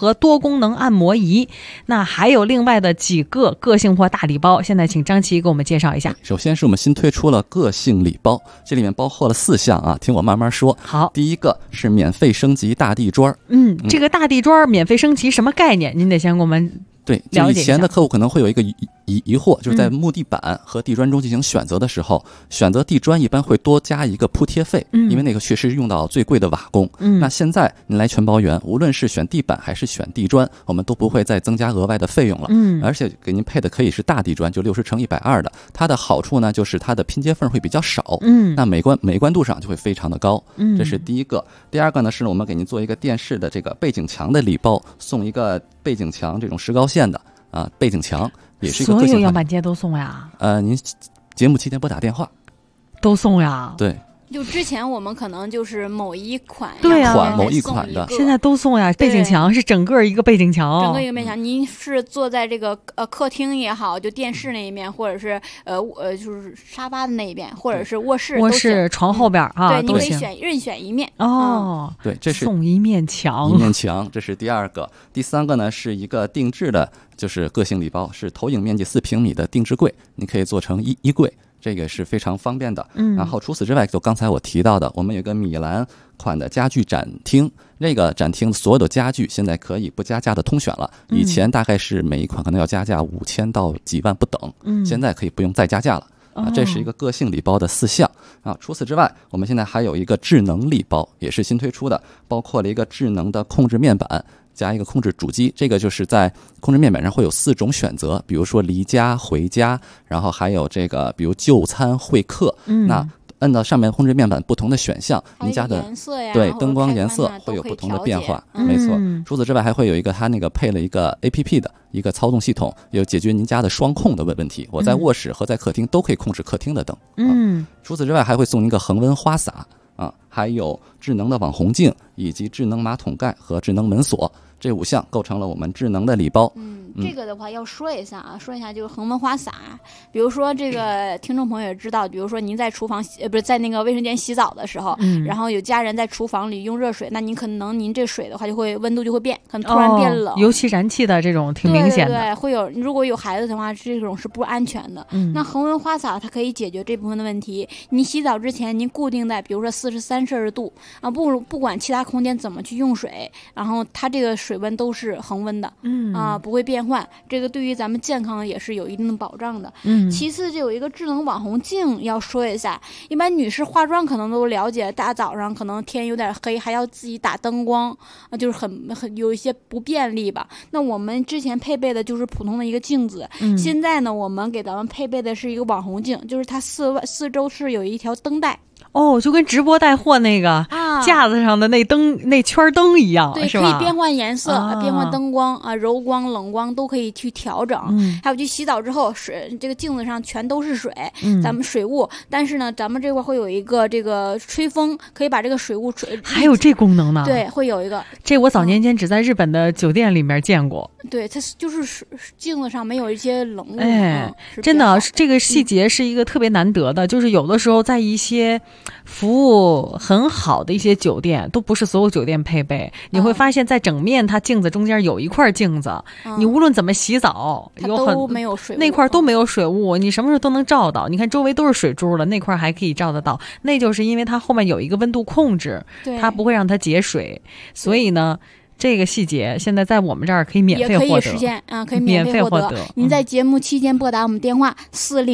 功能按摩仪。那还有另外的几个个性化大礼包，现在请张琪给我们介绍一下。 首先是我们新推出了个性礼包，这里面包括了4项啊，听我慢慢说。 好， 第一个是免费升级大地砖。 这个大地砖免费升级什么概念？您得先给我们对，就以前的客户可能会有一个疑惑，就是在木地板和地砖中进行选择的时候，选择地砖一般会多加一个铺贴费，因为那个确实用到最贵的瓦工。那现在您来全包园，无论是选地板还是选地砖，我们都不会再增加额外的费用了。而且给您配的可以是大地砖，就60×120的。它的好处呢，就是它的拼接缝会比较少，那美观度上就会非常的高。这是第一个。第二个呢，是我们给您做一个电视的这个背景墙的礼包，送一个背景墙这种石膏线的背景墙，也是一个个性化。 所有样板间都送呀？ 您节目期间拨打电话都送呀？ 对。 就之前我们可能就是某一款， 对呀，某一款的， 现在都送呀。背景墙是整个一个背景墙， 整个一个背景墙。您是坐在这个客厅也好，就电视那一面，或者是就是沙发的那一边，或者是卧室床后边啊， 对，你可以任选一面。 对，这是送一面墙， 这是第二个。第三个呢是一个定制的，就是个性礼包，是投影面积4平米的定制柜，你可以做成衣柜。这个是非常方便的。然后除此之外，就刚才我提到的，我们有个米兰款的家具展厅，那个展厅所有的家具现在可以不加价的通选了，以前大概是每一款可能要加价5000到几万不等，现在可以不用再加价了。这是一个个性礼包的4项啊。除此之外，我们现在还有一个智能礼包，也是新推出的，包括了一个智能的控制面板加一个控制主机。这个就是在控制面板上会有4种选择，比如说离家、回家，然后还有这个比如就餐、会客。那按照上面控制面板不同的选项，您家的对灯光颜色会有不同的变化，没错。除此之外，还会有一个它那个配了一个 APP 的一个操纵系统，有解决您家的双控的问题。我在卧室和在客厅都可以控制客厅的灯。除此之外，还会送您一个恒温花洒还有智能的网红镜，以及智能马桶盖和智能门锁。这5项构成了我们智能的礼包。 这个的话要说一下就是恒温花洒。比如说这个听众朋友也知道，比如说您在厨房不是在那个卫生间洗澡的时候，然后有家人在厨房里用热水，那您可能您这水的话温度就会变，可能突然变冷。 油漆燃气的这种挺明显的。 对，会有。如果有孩子的话，这种是不安全的。那恒温花洒它可以解决这部分的问题。你洗澡之前您固定在比如说43摄氏度不管其他空间怎么去用水，然后它这个水温都是恒温的，不会变换。这个对于咱们健康也是有一定的保障的。其次就有一个智能网红镜要说一下，一般女士化妆可能都了解，大早上可能天有点黑，还要自己打灯光就是很有一些不便利吧。那我们之前配备的就是普通的一个镜子，现在呢我们给咱们配备的是一个网红镜，就是它四周是有一条灯带。 就跟直播带货那个架子上的那圈灯一样， 对， 是吧？ 可以变换颜色，变换灯光柔光、冷光都可以去调整。还有去洗澡之后，这个镜子上全都是水，咱们水雾，但是呢，咱们这块会有一个这个吹风，可以把这个水雾还有这功能呢？ 对，会有一个。 这我早年间只在日本的酒店里面见过。 对，它就是镜子上没有一些冷雾。 真的，这个细节是一个特别难得的，就是有的时候在一些服务很好的一些酒店，都不是所有酒店配备，你会发现在整面它镜子中间有一块镜子，你无论怎么洗澡， 都没有水雾， 那块都没有水雾，你什么时候都能照到。你看周围都是水珠了，那块还可以照得到，那就是因为它后面有一个温度控制，它不会让它结水，所以呢。这个细节现在在我们这儿可以免费获得， 也可以实现可以免费获得。您在节目期间拨打我们电话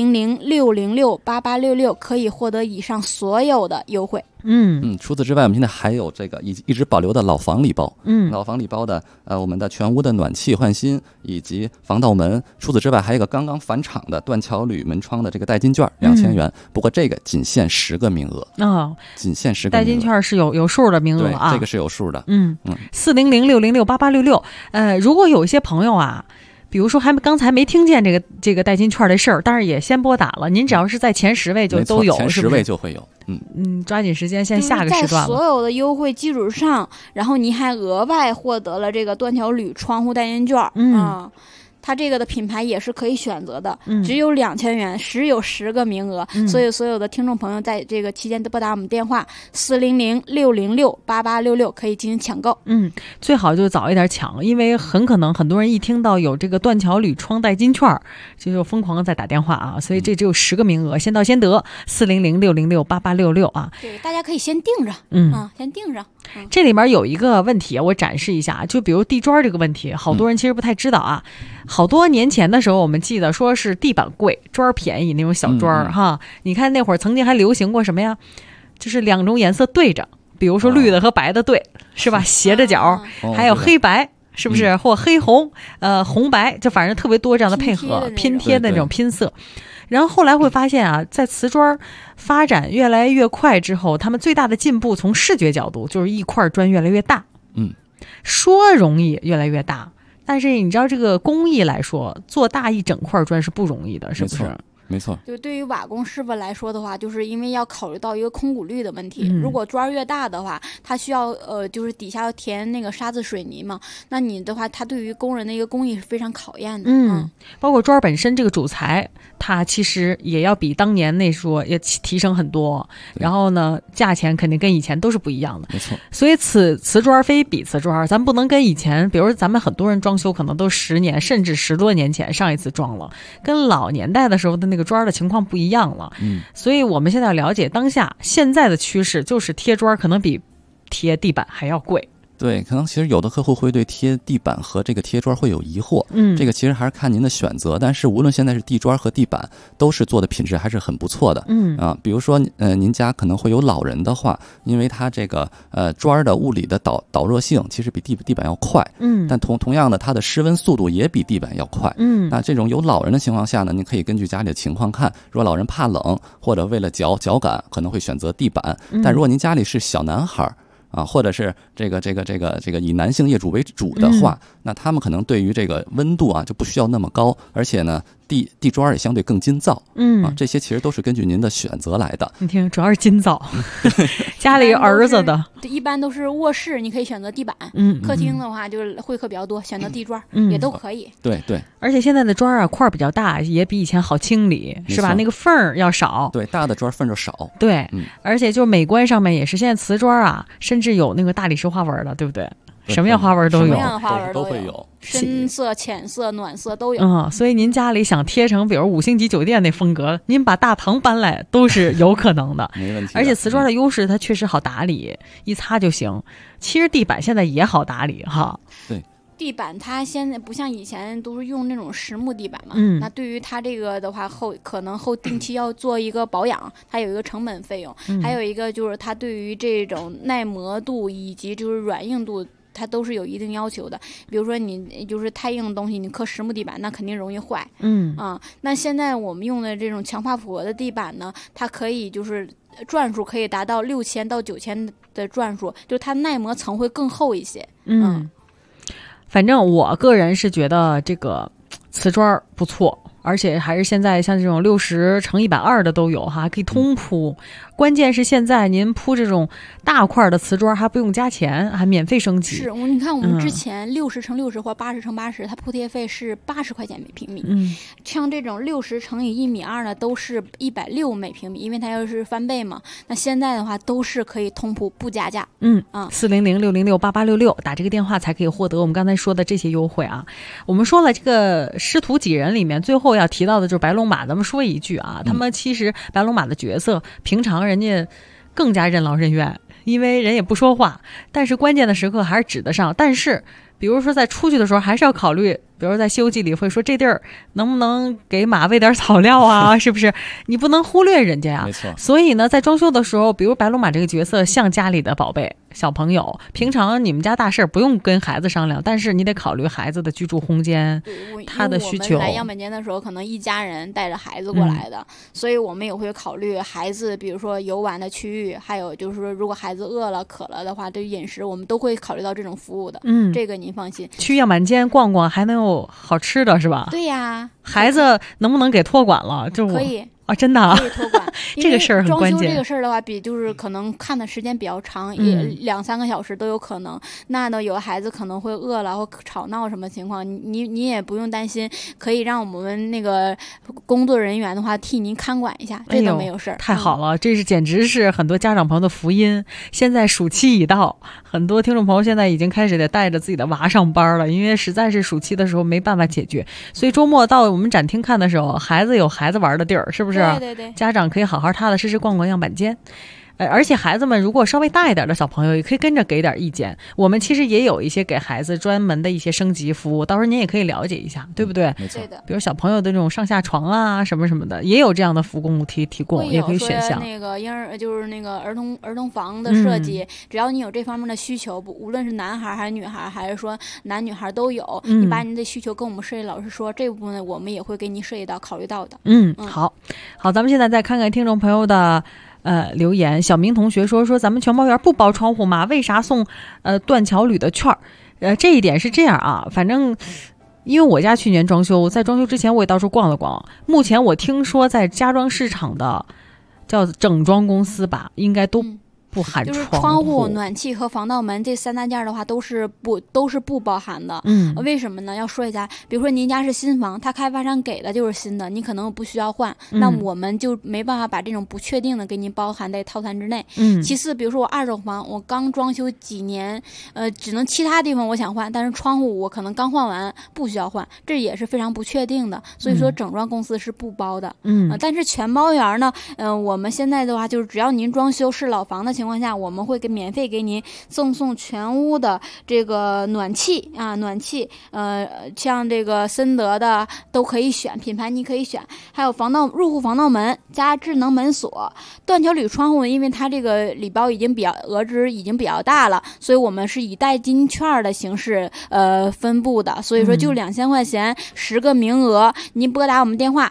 400-606-8866，可以获得以上所有的优惠。 除此之外，我们现在还有这个一直保留的老房礼包。老房礼包的我们的全屋的暖气换新以及防盗门。除此之外，还有一个刚刚返厂的断桥铝门窗的这个代金券2000元。不过这个仅限10个名额仅限10个名额。 代金券是有数的名额啊， 这个是有数的。 400-606-8866。如果有一些朋友比如说刚才没听见这个代金券的事儿，但是也先拨打了，您只要是在前10位就都有， 前10位就会有。 抓紧时间，现在下个时段了。 在所有的优惠基础上，然后您还额外获得了这个断桥铝窗户代金券它这个的品牌也是可以选择的，只有2000元，只有10个名额，所以所有的听众朋友在这个期间都拨打我们电话400-606-8866可以进行抢购。 最好就早一点抢，因为很可能很多人一听到有这个断桥铝窗带金券就疯狂的在打电话啊，所以这只有10个名额，先到先得，400-606-8866啊。 对，大家可以先定着，先定着。 这里面有一个问题我展示一下，就比如地砖这个问题，好多人其实不太知道啊。好多年前的时候我们记得说是地板贵砖便宜那种小砖哈，你看那会儿曾经还流行过什么呀，就是2种颜色对着，比如说绿的和白的对，是吧，斜着角，还有黑白，是不是，或黑红红白，就反正特别多这样的配合拼贴的那种拼色。然后后来会发现啊，在瓷砖发展越来越快之后，他们最大的进步从视觉角度就是一块砖越来越大，说容易越来越大，但是你知道这个工艺来说，做大一整块砖是不容易的，是不是？ 没错， 就对于瓦工师傅来说的话，就是因为要考虑到一个空鼓率的问题。如果砖越大的话，它需要就是底下要填那个沙子水泥嘛，那你的话，它对于工人的一个工艺是非常考验的。 包括砖本身这个主材，它其实也要比当年那说也提升很多，然后呢，价钱肯定跟以前都是不一样的。 没错， 所以瓷砖非比瓷砖，咱不能跟以前，比如咱们很多人装修可能都10年甚至10多年前上一次装了，跟老年代的时候的那个砖的情况不一样了。所以我们现在要了解当下现在的趋势，就是贴砖可能比贴地板还要贵。 对，可能其实有的客户会对贴地板和这个贴砖会有疑惑，这个其实还是看您的选择。但是无论现在是地砖和地板，都是做的品质还是很不错的。比如说您家可能会有老人的话，因为它这个砖的物理的导热性其实比地板要快，但同样的它的失温速度也比地板要快。那这种有老人的情况下呢，您可以根据家里的情况看，如果老人怕冷或者为了脚感，可能会选择地板。但如果您家里是小男孩或者是这个以男性业主为主的话，那他们可能对于这个温度就不需要那么高，而且呢地砖也相对更筋造。这些其实都是根据您的选择来的。 你听，主要是筋造。家里儿子的一般都是卧室，你可以选择地板。客厅的话就是会客比较多，选择地砖也都可以。 对， 而且现在的砖块比较大，也比以前好清理，是吧？那个缝儿要少。 对，大的砖缝就少。 对，而且就美观上面也是，现在瓷砖甚至有那个大理石花纹的，对不对？什么样花纹都有， 什么样的花纹都会有， 深色、浅色、暖色都有。 所以您家里想贴成比如5星级酒店那风格，您把大堂搬来都是有可能的。 没问题。 而且瓷砖的优势，它确实好打理，一擦就行。其实地板现在也好打理哈。 对。 地板它现在不像以前都是用那种实木地板嘛，那对于它这个的话可能后定期要做一个保养，它有一个成本费用，还有一个就是它对于这种耐磨度以及就是软硬度，它都是有一定要求的。比如说你就是太硬的东西，你刻实木地板那肯定容易坏。那现在我们用的这种强化复合的地板呢，它可以就是转数可以达到6000到9000的转数，就是它耐磨层会更厚一些。 反正我个人是觉得这个瓷砖不错，而且还是现在像这种60×120的都有哈，还可以通铺。关键是现在您铺这种大块的瓷砖还不用加钱，还免费升级。 是，你看我们之前60×60或80×80，它铺贴费是80块钱每平米。像这种60×1.2的都是160每平米，因为它要是翻倍嘛。那现在的话都是可以通铺不加价。 400-606-8866打这个电话才可以获得我们刚才说的这些优惠啊。我们说了这个师徒几人里面，最后要提到的就是白龙马。咱们说一句啊，他们其实白龙马的角色平常人家更加任劳任怨，因为人也不说话，但是关键的时刻还是指得上。但是比如说在出去的时候还是要考虑，比如在《西游记》里会说这地儿能不能给马喂点草料啊，是不是？你不能忽略人家呀。 没错。 所以呢，在装修的时候，比如白龙马这个角色像家里的宝贝小朋友，平常你们家大事不用跟孩子商量，但是你得考虑孩子的居住空间，他的需求。 我们来样本间的时候，可能一家人带着孩子过来的，所以我们也会考虑孩子，比如说游玩的区域，还有就是说如果孩子饿了渴了的话，对饮食我们都会考虑到这种服务的。这个您放心。 去样板间逛逛，还能有好吃的是吧？ 对呀。 孩子能不能给托管了？就可以。 啊，真的啊， 可以托管。 这个事儿很关键。 装修这个事儿的话，比就是可能看的时间比较长，也2-3个小时都有可能。那呢，有的孩子可能会饿了或吵闹什么情况，你也不用担心，可以让我们那个工作人员的话替您看管一下，这都没有事儿。 太好了，这是简直是很多家长朋友的福音。现在暑期已到，很多听众朋友现在已经开始得带着自己的娃上班了，因为实在是暑期的时候没办法解决，所以周末到我们展厅看的时候，孩子有孩子玩的地儿，是不是？ 对对。 家长可以好好踏踏实实逛逛样板间。而且孩子们如果稍微大一点的小朋友也可以跟着给点意见，我们其实也有一些给孩子专门的一些升级服务，到时候您也可以了解一下，对不对？ 没错。 比如小朋友的这种上下床啊什么什么的，也有这样的服务提供，也可以选项。 那个婴儿就是那个儿童房的设计，只要你有这方面的需求，无论是男孩还是女孩，还是说男女孩都有，你把你的需求跟我们设计老师说，这部分我们也会给你设计到考虑到的。 好，咱们现在再看看听众朋友的留言。小明同学说咱们全包园不包窗户吗？为啥送断桥铝的券这一点是这样啊，反正因为我家去年装修，在装修之前我也到处逛了逛，目前我听说在家装市场的叫整装公司吧，应该都不含就是窗户、暖气和防盗门这3大件的话都是不包含的。为什么呢？要说一下，比如说您家是新房，它开发商给的就是新的，你可能不需要换，那我们就没办法把这种不确定的给您包含在套餐之内。其次，比如说我2手房，我刚装修几年，只能其他地方我想换，但是窗户我可能刚换完，不需要换，这也是非常不确定的。所以说整装公司是不包的。但是全包园呢，我们现在的话就是只要您装修是老房的情况下，我们会免费给您赠送全屋的这个暖气啊，像这个森德的都可以选，品牌你可以选，还有入户防盗门加智能门锁。断桥铝窗户，因为它这个礼包额值已经比较大了，所以我们是以代金券的形式分布的，所以说就2000块钱10个名额，您拨打我们电话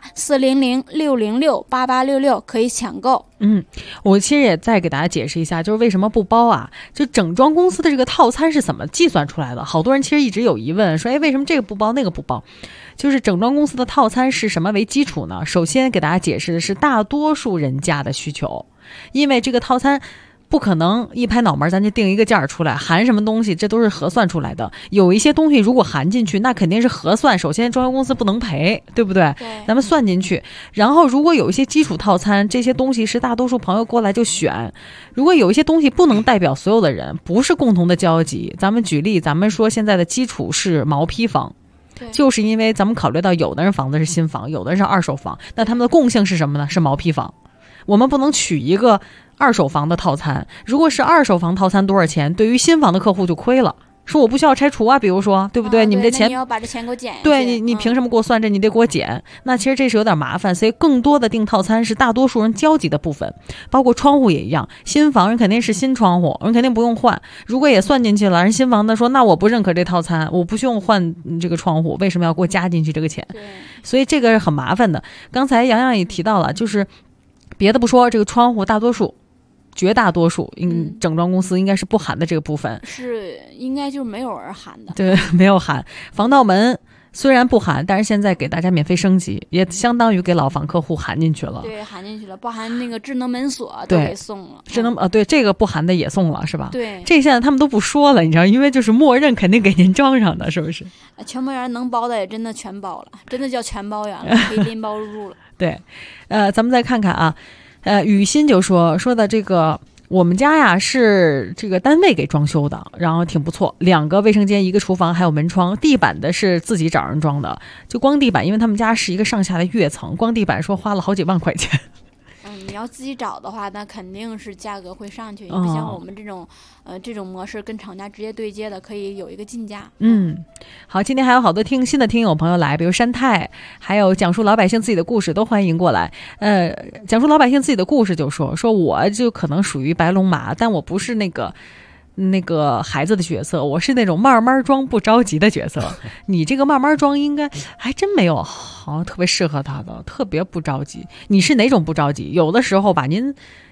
400-606-8866可以抢购。 我其实也再给大家解释一下，就是为什么不包啊？就整装公司的这个套餐是怎么计算出来的？好多人其实一直有疑问，说为什么这个不包那个不包？就是整装公司的套餐是什么为基础呢？首先给大家解释的是大多数人家的需求，因为这个套餐不可能一拍脑门咱就定一个价出来，含什么东西这都是核算出来的。有一些东西如果含进去，那肯定是核算，首先装修公司不能赔，对不对？咱们算进去。然后如果有一些基础套餐，这些东西是大多数朋友过来就选。如果有一些东西不能代表所有的人，不是共同的交集，咱们举例，咱们说现在的基础是毛坯房，就是因为咱们考虑到有的人房子是新房，有的人是2手房，那他们的共性是什么呢？是毛坯房。我们不能取一个2手房的套餐，如果是2手房套餐多少钱，对于新房的客户就亏了，说我不需要拆除啊，比如说，对不对？你们这钱， 你要把这钱给我减下去。 对，你凭什么给我算这？你得给我减。那其实这是有点麻烦，所以更多的订套餐是大多数人交集的部分，包括窗户也一样。新房人肯定是新窗户，人肯定不用换。如果也算进去了，人新房的说，那我不认可这套餐，我不用换这个窗户，为什么要给我加进去这个钱？所以这个是很麻烦的。刚才洋洋也提到了，就是别的不说，这个窗户绝大多数整装公司应该是不含的这个部分， 是应该就没有人含的。 对，没有含。防盗门虽然不含，但是现在给大家免费升级，也相当于给老房客户含进去了。 对，含进去了，包含那个智能门锁都给送了。 智能对，这个不含的也送了，是吧？ 对， 这现在他们都不说了，你知道，因为就是默认肯定给您装上的，是不是？ 全包园能包的也真的全包了，真的叫全包园了，可以拎包入住了。 对，咱们再看看啊，雨欣就说的这个。我们家呀是这个单位给装修的，然后挺不错，2个卫生间，1个厨房，还有门窗，地板的是自己找人装的，就光地板，因为他们家是一个上下的跃层，光地板说花了好几万块钱。 你要自己找的话，那肯定是价格会上去，不像我们这种模式跟厂家直接对接的，可以有一个进价。 好，今天还有好多新的听友朋友来，比如山泰，还有讲述老百姓自己的故事，都欢迎过来。讲述老百姓自己的故事就说我就可能属于白龙马，但我不是那个孩子的角色，我是那种慢慢装不着急的角色。你这个慢慢装应该还真没有好像特别适合他的，特别不着急。你是哪种不着急？有的时候吧，您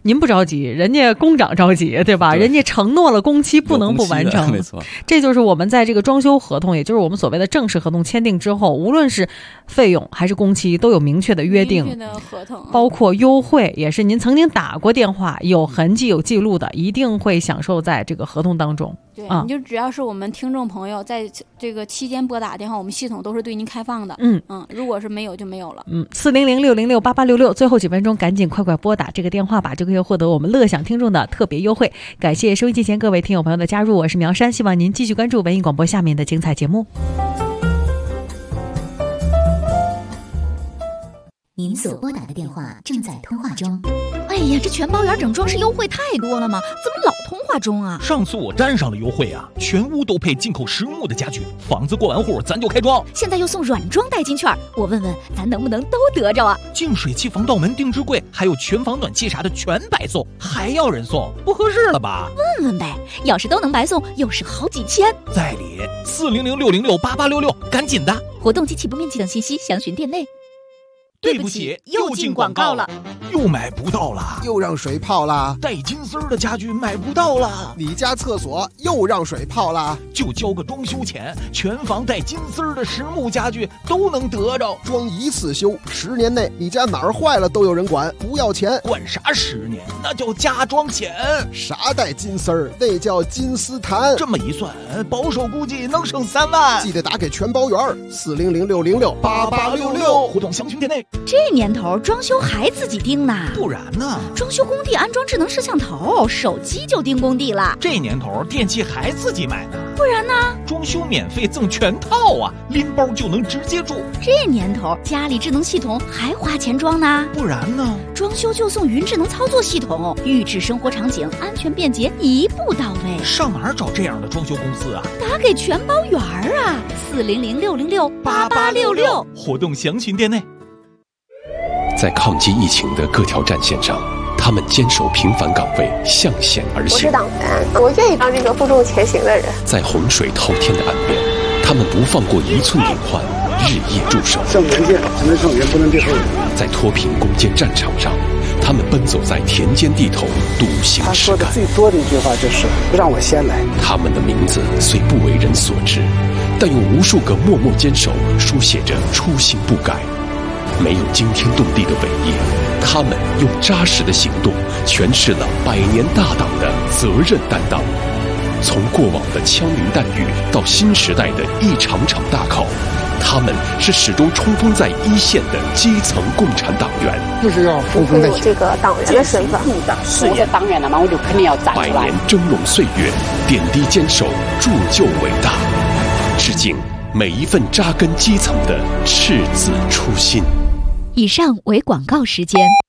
您不着急，人家工长着急，对吧？人家承诺了工期不能不完成， 没错。 这就是我们在这个装修合同，也就是我们所谓的正式合同签订之后，无论是费用还是工期都有明确的约定， 明确的合同， 包括优惠也是您曾经打过电话有痕迹有记录的，一定会享受在这个合同当中。 对，你就只要是我们听众朋友在这个期间拨打电话，我们系统都是对您开放的。如果是没有就没有了。 400-606-8866，最后几分钟赶紧快快拨打这个电话吧，就可以获得我们乐享听众的特别优惠。感谢收音机前各位听友朋友的加入，我是苗山，希望您继续关注文艺广播下面的精彩节目。 您所拨打的电话正在通话中。 哎呀，这全包圆整装饰优惠太多了吗？怎么老通话中啊？ 上次我沾上了优惠啊，全屋都配进口实木的家具，房子过完户咱就开装。 现在又送软装代金券，我问问咱能不能都得着啊？ 净水器、防盗门、定制柜，还有全房暖气啥的全白送，还要人送，不合适了吧？ 问问呗，要是都能白送，又是好几千。 在理400-606-8866，赶紧的！ 活动及起步面积等信息详询店内。 对不起，又进广告了，又买不到了， 又让水泡了， 带金丝的家具买不到了， 你家厕所又让水泡了， 就交个装修钱，全房带金丝的实木家具都能得着， 装一次修，10年内你家哪儿坏了都有人管，不要钱。 管啥10年？那叫加装险。 啥带金丝儿？那叫金丝檀。 这么一算，保守估计能省3万。 记得打给全包圆400-606-8866， 活动详询店内。 这年头装修还自己盯呢？ 不然呢？ 装修工地安装智能摄像头，手机就盯工地了。 这年头电器还自己买呢？ 不然呢？ 装修免费赠全套啊，拎包就能直接住。 这年头家里智能系统还花钱装呢？ 不然呢？ 装修就送云智能操作系统，预制生活场景，安全便捷，一步到位。 上哪儿找这样的装修公司啊？ 打给全包圆啊，400-606-8866， 活动详询店内。 在抗击疫情的各条战线上，他们坚守平凡岗位，向险而行。 我是党员，我愿意当这个负重前行的人。 在洪水滔天的岸边，他们不放过一寸隐患，日夜驻守。 胜人见，才能胜人，不能对后人。 在脱贫攻坚战场上，他们奔走在田间地头，笃行实干。 他说的最多的一句话就是让我先来。 他们的名字虽不为人所知，但用无数个默默坚守书写着初心不改。没有惊天动地的伟业，他们用扎实的行动诠释了100年大党的责任担当。从过往的枪林弹雨到新时代的一场场大考，他们是始终冲锋在一线的基层共产党员。 就是要冲锋在前。 这个党员的身份， 是我是党员了嘛，我就肯定要站出来。 100年峥嵘岁月，点滴坚守，铸就伟大。致敬每一份扎根基层的赤子初心。 以上为广告时间。